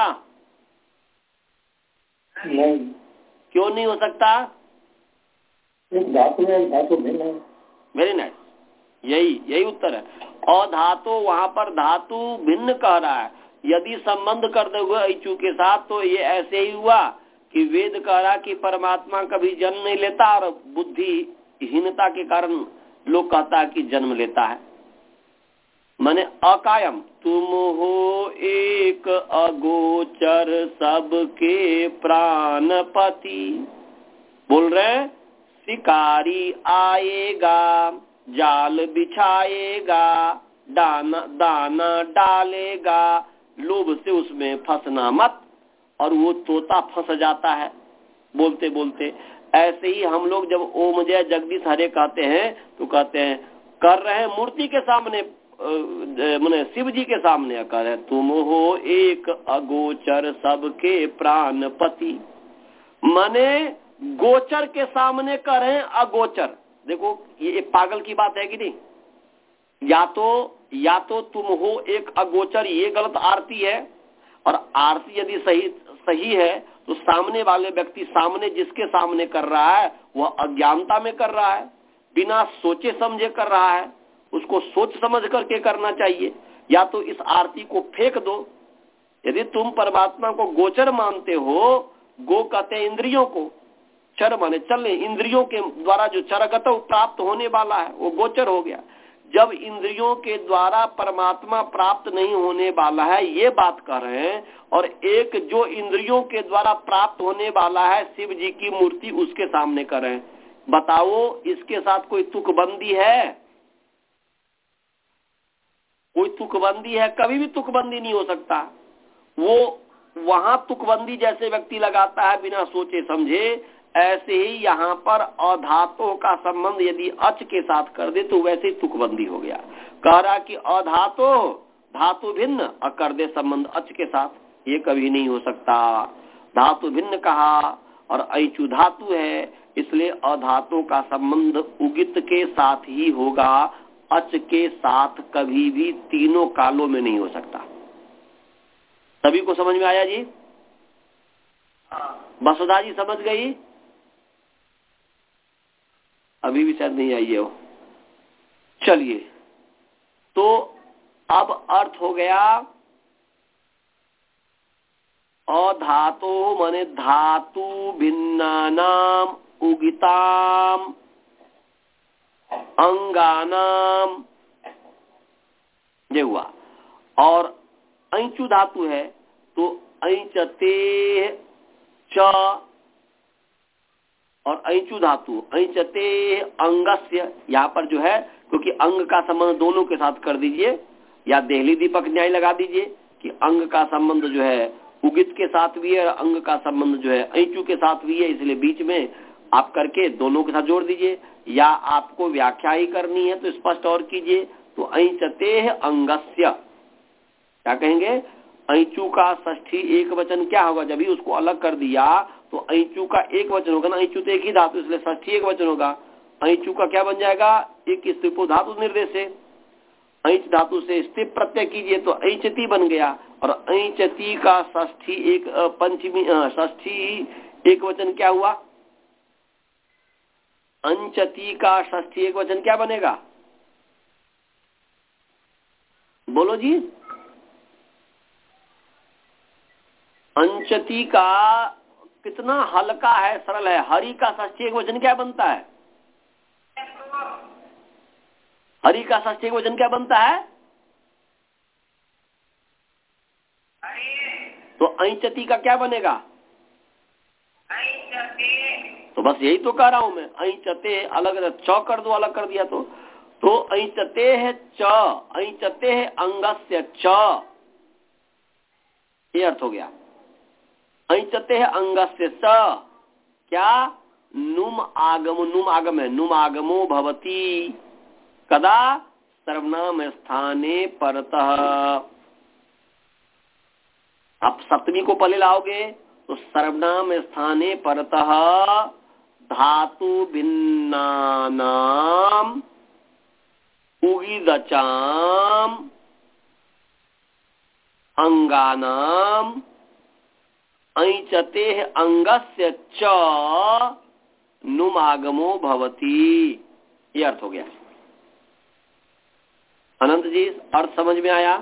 नहीं, क्यों नहीं हो सकता? एक धातु है, धातु भिन्न है। वेरी नाइस, यही यही उत्तर है। अधातो वहां पर धातु भिन्न कह रहा है। यदि संबंध कर दोगे ऐचू के साथ तो ये ऐसे ही हुआ कि वेद कह रहा कि परमात्मा कभी जन्म नहीं लेता और बुद्धिहीनता के कारण लोग कहता है कि जन्म लेता है। माने अकायम, तुम हो एक अगोचर सबके प्राणपति। बोल रहे शिकारी आएगा, जाल बिछाएगा, दाना दाना डालेगा, लोभ से उसमें फंसना मत। और वो तोता फंस जाता है बोलते बोलते। ऐसे ही हम लोग जब ओम जय जगदीश हरे कहते हैं तो कहते हैं कर रहे हैं मूर्ति के सामने, माने शिव जी के सामने कर रहे, तुम हो एक अगोचर सबके प्राणपति। माने गोचर के सामने कर रहे हैं अगोचर। देखो ये एक पागल की बात है कि नहीं? या तो या तो तुम हो एक अगोचर, ये गलत आरती है। और आरती यदि सही सही है तो सामने वाले व्यक्ति सामने जिसके सामने कर रहा है वह अज्ञानता में कर रहा है, बिना सोचे समझे कर रहा है। उसको सोच समझ करके करना चाहिए। या तो इस आरती को फेंक दो। यदि तुम परमात्मा को गोचर मानते हो, गो कहते हैं इंद्रियों को, चर माने चलने, इंद्रियों के द्वारा जो चरगत प्राप्त होने वाला है वो गोचर हो गया। जब इंद्रियों के द्वारा परमात्मा प्राप्त नहीं होने वाला है ये बात कर रहे हैं, और एक जो इंद्रियों के द्वारा प्राप्त होने वाला है शिव जी की मूर्ति, उसके सामने कर रहे हैं। बताओ इसके साथ कोई तुकबंदी है? कोई तुकबंदी है? कभी भी तुकबंदी नहीं हो सकता। वो वहां तुकबंदी जैसे व्यक्ति लगाता है बिना सोचे समझे, ऐसे ही यहाँ पर अधातु का संबंध यदि अच के साथ कर दे तो वैसे ही तुकबंदी हो गया। कह रहा कि अधातु धातु भिन्न और कर दे संबंध अच के साथ, ये कभी नहीं हो सकता। धातु भिन्न कहा और ऐचु धातु है, इसलिए अधातु का संबंध उगित के साथ ही होगा, अच के साथ कभी भी तीनों कालों में नहीं हो सकता। सभी को समझ में आया जी? वसुधा जी समझ गई? अभी भी शायद नहीं आई है वो। चलिए, तो अब अर्थ हो गया अधातो माने धातु भिन्नानाम उगिताम अंगानाम, ये हुआ। और ऐचु धातु है तो ऐचते च, और ऐचु धातु ऐचते अंगस्य, यहाँ पर जो है क्योंकि अंग का संबंध दोनों के साथ कर दीजिए, या देहली दीपक न्याय लगा दीजिए कि अंग का संबंध जो है उगित के साथ भी है और अंग का संबंध जो है ऐचु के साथ भी है, इसलिए बीच में आप करके दोनों के साथ जोड़ दीजिए। या आपको व्याख्या ही करनी है तो स्पष्ट और कीजिए, तो ऐचते अंगस्य क्या कहेंगे? ऐचु का षष्ठी एक वचन क्या होगा? जब भी उसको अलग कर दिया तो ऐचु का एक वचन होगा ना, ऐचु तो एक ही धातु इसलिए षष्ठी एक वचन होगा। ऐचु का क्या बन जाएगा? एक स्त्रीपो धातु निर्देश से, ऐच धातु से स्त्री प्रत्यय कीजिए तो ऐचती बन गया। और ऐचती का षष्ठी एक पंचमी षष्ठी एक वचन क्या हुआ? अंचती का षष्ठी एक वचन क्या बनेगा? बोलो जी। अंचती का कितना हल्का है, सरल है। हरि का षष्ठी एक वचन क्या बनता है? हरि का षष्ठी एक वचन क्या बनता है? तो ऐचति का क्या बनेगा? तो बस यही तो कह रहा हूं मैं, ऐचते अलग च कर दो, अलग कर दिया तो तो ऐचते है च, ऐचते है अंगस्य च, ये अर्थ हो गया। ऐचते है अंगस्य च क्या? नुम आगम, नुम आगम है, नुम आगमो भवति कदा? सर्वनाम स्थाने परतः। आप सप्तमी को पहले लाओगे तो सर्वनाम स्थाने परतः धातु भिन्नानाम उगिदचाम अंगानाम ऐचते अंगस्य च नुमागमो भवति, ये अर्थ हो गया। अनंत जी अर्थ समझ में आया?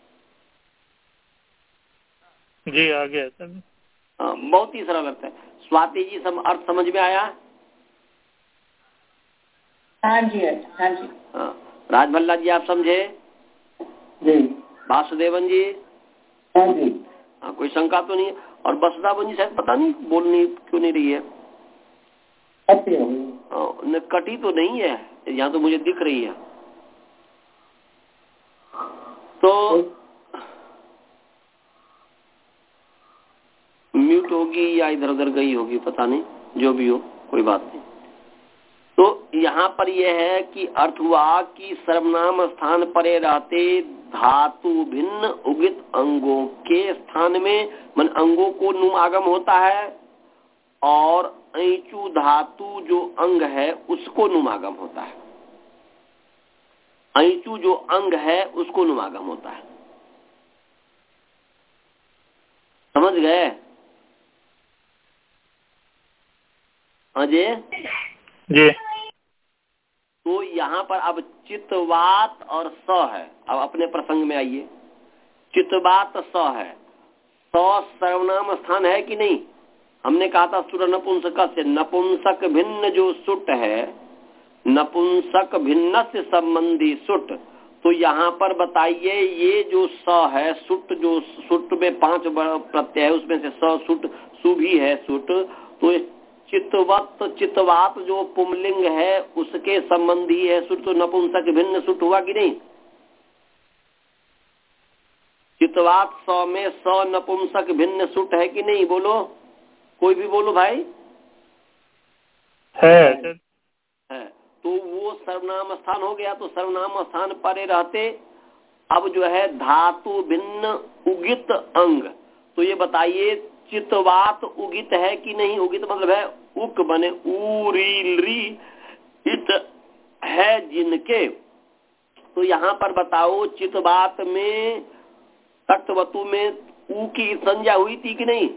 जी आ गया सर। हाँ, बहुत ही सरल अर्थ है। स्वाति जी सम, अर्थ समझ में आया? हाँ जी हाँ जी। हाँ, राजभल्ला जी आप समझे? जी। वासुदेवन जी? हाँ जी। हाँ, कोई शंका तो नहीं है। और बसदावन जी शायद पता नहीं बोलनी क्यों नहीं रही है। न, कटी तो नहीं है, यहाँ तो मुझे दिख रही है। तो म्यूट होगी या इधर उधर गई होगी, पता नहीं, जो भी हो कोई बात नहीं। तो यहाँ पर यह है कि अर्थ हुआ कि सर्वनाम स्थान परे रहते धातु भिन्न उगित अंगों के स्थान में, मन अंगों को नुम आगम होता है, और ऐचु धातु जो अंग है उसको नुमागम होता है। ऐचु जो अंग है उसको नुमागम होता है। समझ गए? हाँ जी जी। तो यहाँ पर अब चित्तवात और स है। अब अपने प्रसंग में आइए। चित्तवात स है, स सर्वनाम स्थान है कि नहीं? हमने कहा था सुर नपुंसक से, नपुंसक भिन्न जो सुट है, नपुंसक भिन्न से संबंधी सुट। तो यहाँ पर बताइए ये जो स है, सुट जो सुट में पांच प्रत्यय है उसमें से स सुट सु भी है सुट, तो चित्तवत चित्तवात जो पुमलिंग है उसके संबंधी है सुट, तो नपुंसक भिन्न सुट हुआ कि नहीं? चित्तवात स में स नपुंसक भिन्न सुट है कि नहीं? बोलो, कोई भी बोलो भाई। है है तो वो सर्वनाम स्थान हो गया। तो सर्वनाम स्थान परे रहते अब जो है धातु भिन्न उगित अंग, तो ये बताइए चित्तवात उगित है कि नहीं? उगित मतलब है उक बने ऊरी इत है जिनके। तो यहाँ पर बताओ चित्तवात में तक्तवतु में ऊ की संज्ञा हुई थी कि नहीं?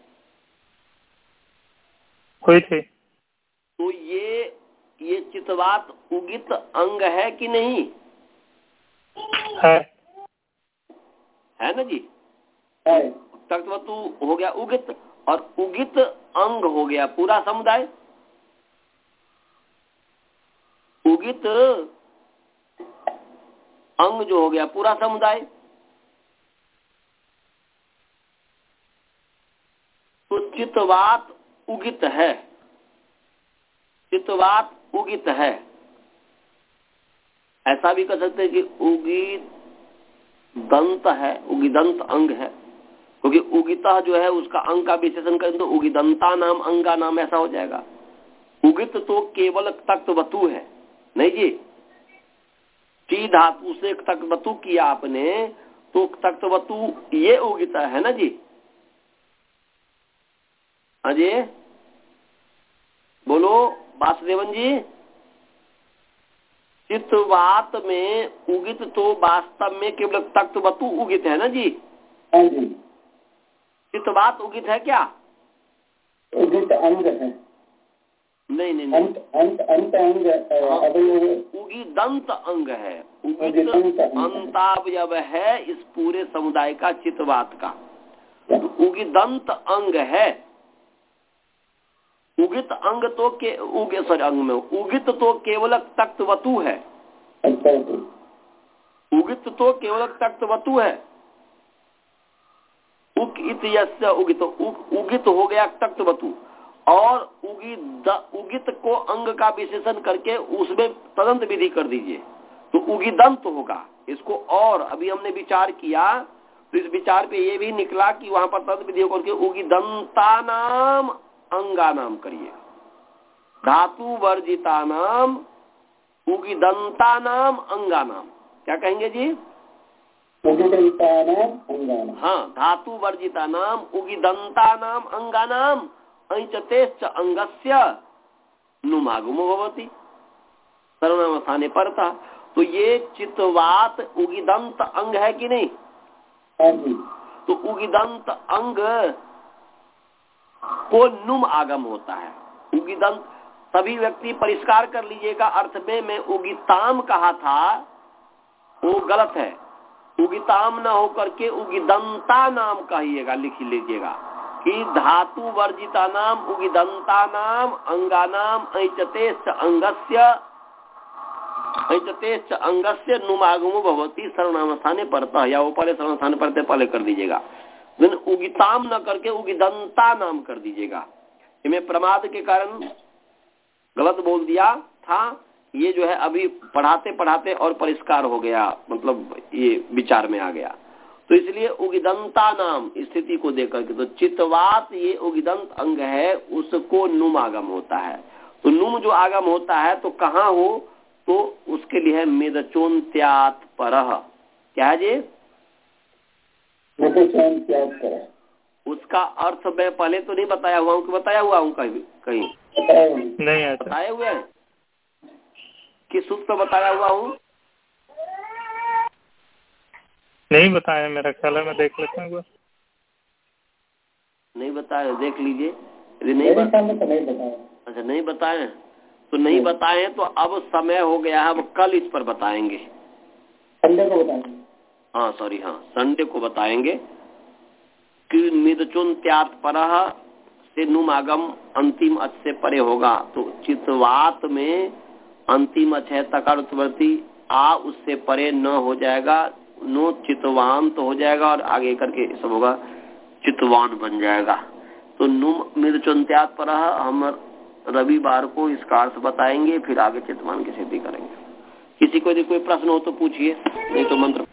हुई थी। तो ये ये चित्तवात उगित अंग है कि नहीं? है है ना जी? तक्तवतु हो गया उगित, और उगित अंग हो गया पूरा समुदाय। उगित अंग जो हो गया पूरा समुदाय। तो चित्तवात उगित है, चित्तवात उगित है। ऐसा भी कह सकते हैं कि उगित दंत है, उगिदंत अंग है, क्योंकि उगिता जो है उसका अंग का विशेषण करें तो उगिदंता नाम अंगा नाम ऐसा हो जाएगा। उगित तो केवल तक्तवतु है, नहीं जी? टी धातु से तक्तवतु किया आपने, तो तक्तवतु ये उगिता है ना जी? हाँ जी बोलो वासुदेवन जी। चित्तवात में उगित तो वास्तव में केवल तक्तवतु उगित है ना जी? हाँ जी। चित्तवात उगित है क्या? उगित अंग है। नहीं नहीं नहीं, अंत अंत अंत अंग उगी दंत अंग है। उगित अंतावयव है इस पूरे समुदाय का चित्तवात का, उगी दंत अंग है। उगित अंग तो के उगे सॉरी अंग में उगित तो केवल तक्तवतु है। उगित तो केवल तक्तवतु है। उक इत यस्य उगित उगित हो गया तक्तवतु और उगित उगित को अंग का विशेषण करके उसमें तदंत विधि कर दीजिए तो उगिदंत होगा। इसको और अभी हमने विचार किया तो इस विचार पे ये भी निकला कि वहां पर तदंत विधि करके उगिदंता नाम अंगा नाम करिए। धातु वर्जिता नाम उगिदंता नाम अंगा नाम क्या कहेंगे जी? हाँ, धातु वर्जिता नाम उगिदंता नाम अंगा नाम अंचतेश्च अंगस्य नुमागमो भवति सर्वनामस्थाने परता। तो ये चित्तवात उगिदंत अंग है कि नहीं? तो उगिदंत अंग को नुम आगम होता है। उगिदंत सभी व्यक्ति परिष्कार कर लीजिएगा। अर्थ में मैं उगिताम कहा था वो गलत है। उगिताम न होकर के उगिदंता नाम कहिएगा, लिख लीजिएगा कि धातु वर्जिता नाम उगिदंता नाम अंगा नाम ऐचतेश्च अंगस्य ऐचतेश्च अंगस्य नुमागमो भवति सर्वनामस्थाने परतः या वो पहले सर्वनामस्थाने परते पहले कर दीजिएगा। उगिताम न करके उगिदंता नाम कर दीजिएगा। मैं प्रमाद के कारण गलत बोल दिया था। ये जो है अभी पढ़ाते पढ़ाते और परिष्कार हो गया, मतलब ये विचार में आ गया। तो इसलिए उगिदंता नाम स्थिति को देख करके तो चित्तवात ये उगिदंत अंग है, उसको नुम आगम होता है। तो नुम जो आगम होता है तो कहाँ हो? तो उसके लिए है मेदचोन्त्यात् परः। क्या है जी? उसका अर्थ मैं पहले तो नहीं बताया हुआ हूँ कि बताया हुआ हूँ कहीं कहीं नहीं बताए हुए हैं? किस सूत्र बताया हुआ हूँ? नहीं बताया, मेरा ख्याल है। मैं देख लेता हूँ। नहीं बताए, देख लीजिए। यदि नहीं बताए, अच्छा नहीं बताए तो नहीं बताए तो अब समय हो गया है, अब कल इस पर बताएंगे। संडे को बताएंगे। हाँ सॉरी हाँ संडे को बताएंगे कि मेदचोन्त्यात् परः से नुमागम अंतिम अच से परे होगा। तो चित्तवात में अंतिम अच है तकार उत्वर्ती आ, उससे परे न हो जाएगा, नो चितवान तो हो जाएगा और आगे करके सब होगा चितवान बन जाएगा। तो नुम मेदचोन्त्यात् परः हम रविवार को इसका अर्थ बताएंगे, फिर आगे चितवान की सिद्धि करेंगे। किसी को यदि कोई प्रश्न हो तो पूछिए, नहीं तो मंत्र।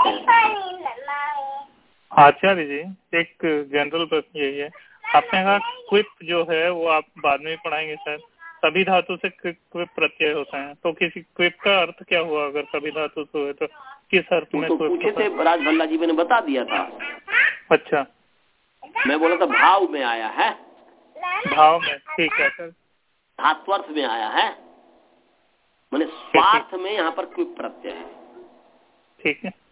आचार्य जी एक जनरल प्रश्न यही है, आपने कहा क्विप जो है वो आप बाद में पढ़ाएंगे सर, सभी धातु से क्विप प्रत्यय होता है, तो किसी क्विप का अर्थ क्या हुआ? अगर सभी धातु से हुए तो किस अर्थ में? तो पूछे थे राज भल्ला जी, मैंने बता दिया था। अच्छा, मैं बोला था भाव में आया है। भाव में, ठीक है सर। धात्वर्थ में आया है, मैंने स्वार्थ में यहाँ पर क्विप प्रत्यय है। ठीक है।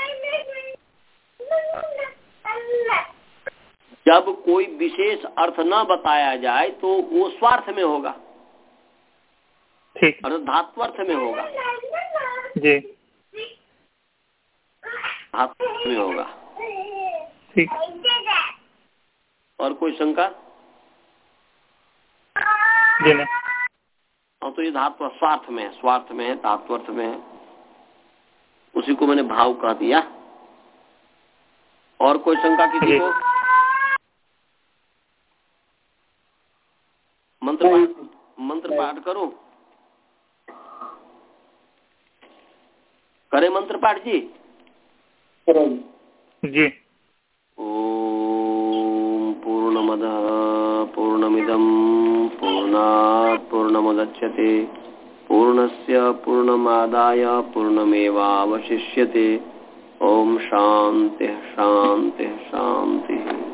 जब कोई विशेष अर्थ न बताया जाए तो वो स्वार्थ में होगा, ठीक, और धात्वर्थ में होगा जी, धात्वर्थ में होगा। ठीक। और कोई शंका? जी नहीं। हाँ तो ये धात्व स्वार्थ में है, स्वार्थ में है, धात्वर्थ में है, उसी को मैंने भाव कह दिया। और कोई शंका किसी को? मंत्र पाठ, मंत्र पाठ करो, करे मंत्र पाठ जी? जी। ओम पूर्णमदः पूर्णमिदं पूर्णात् पूर्णमुदच्यते पूर्णस्य पूर्णमादाय पूर्णमेवावशिष्यते। ओम शांति शांति शांति।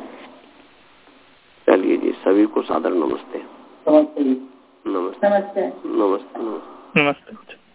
चलिए जी, सभी को सादर नमस्ते। नमस्ते नमस्ते नमस्ते नमस्ते नमस्ते। नमस्ते।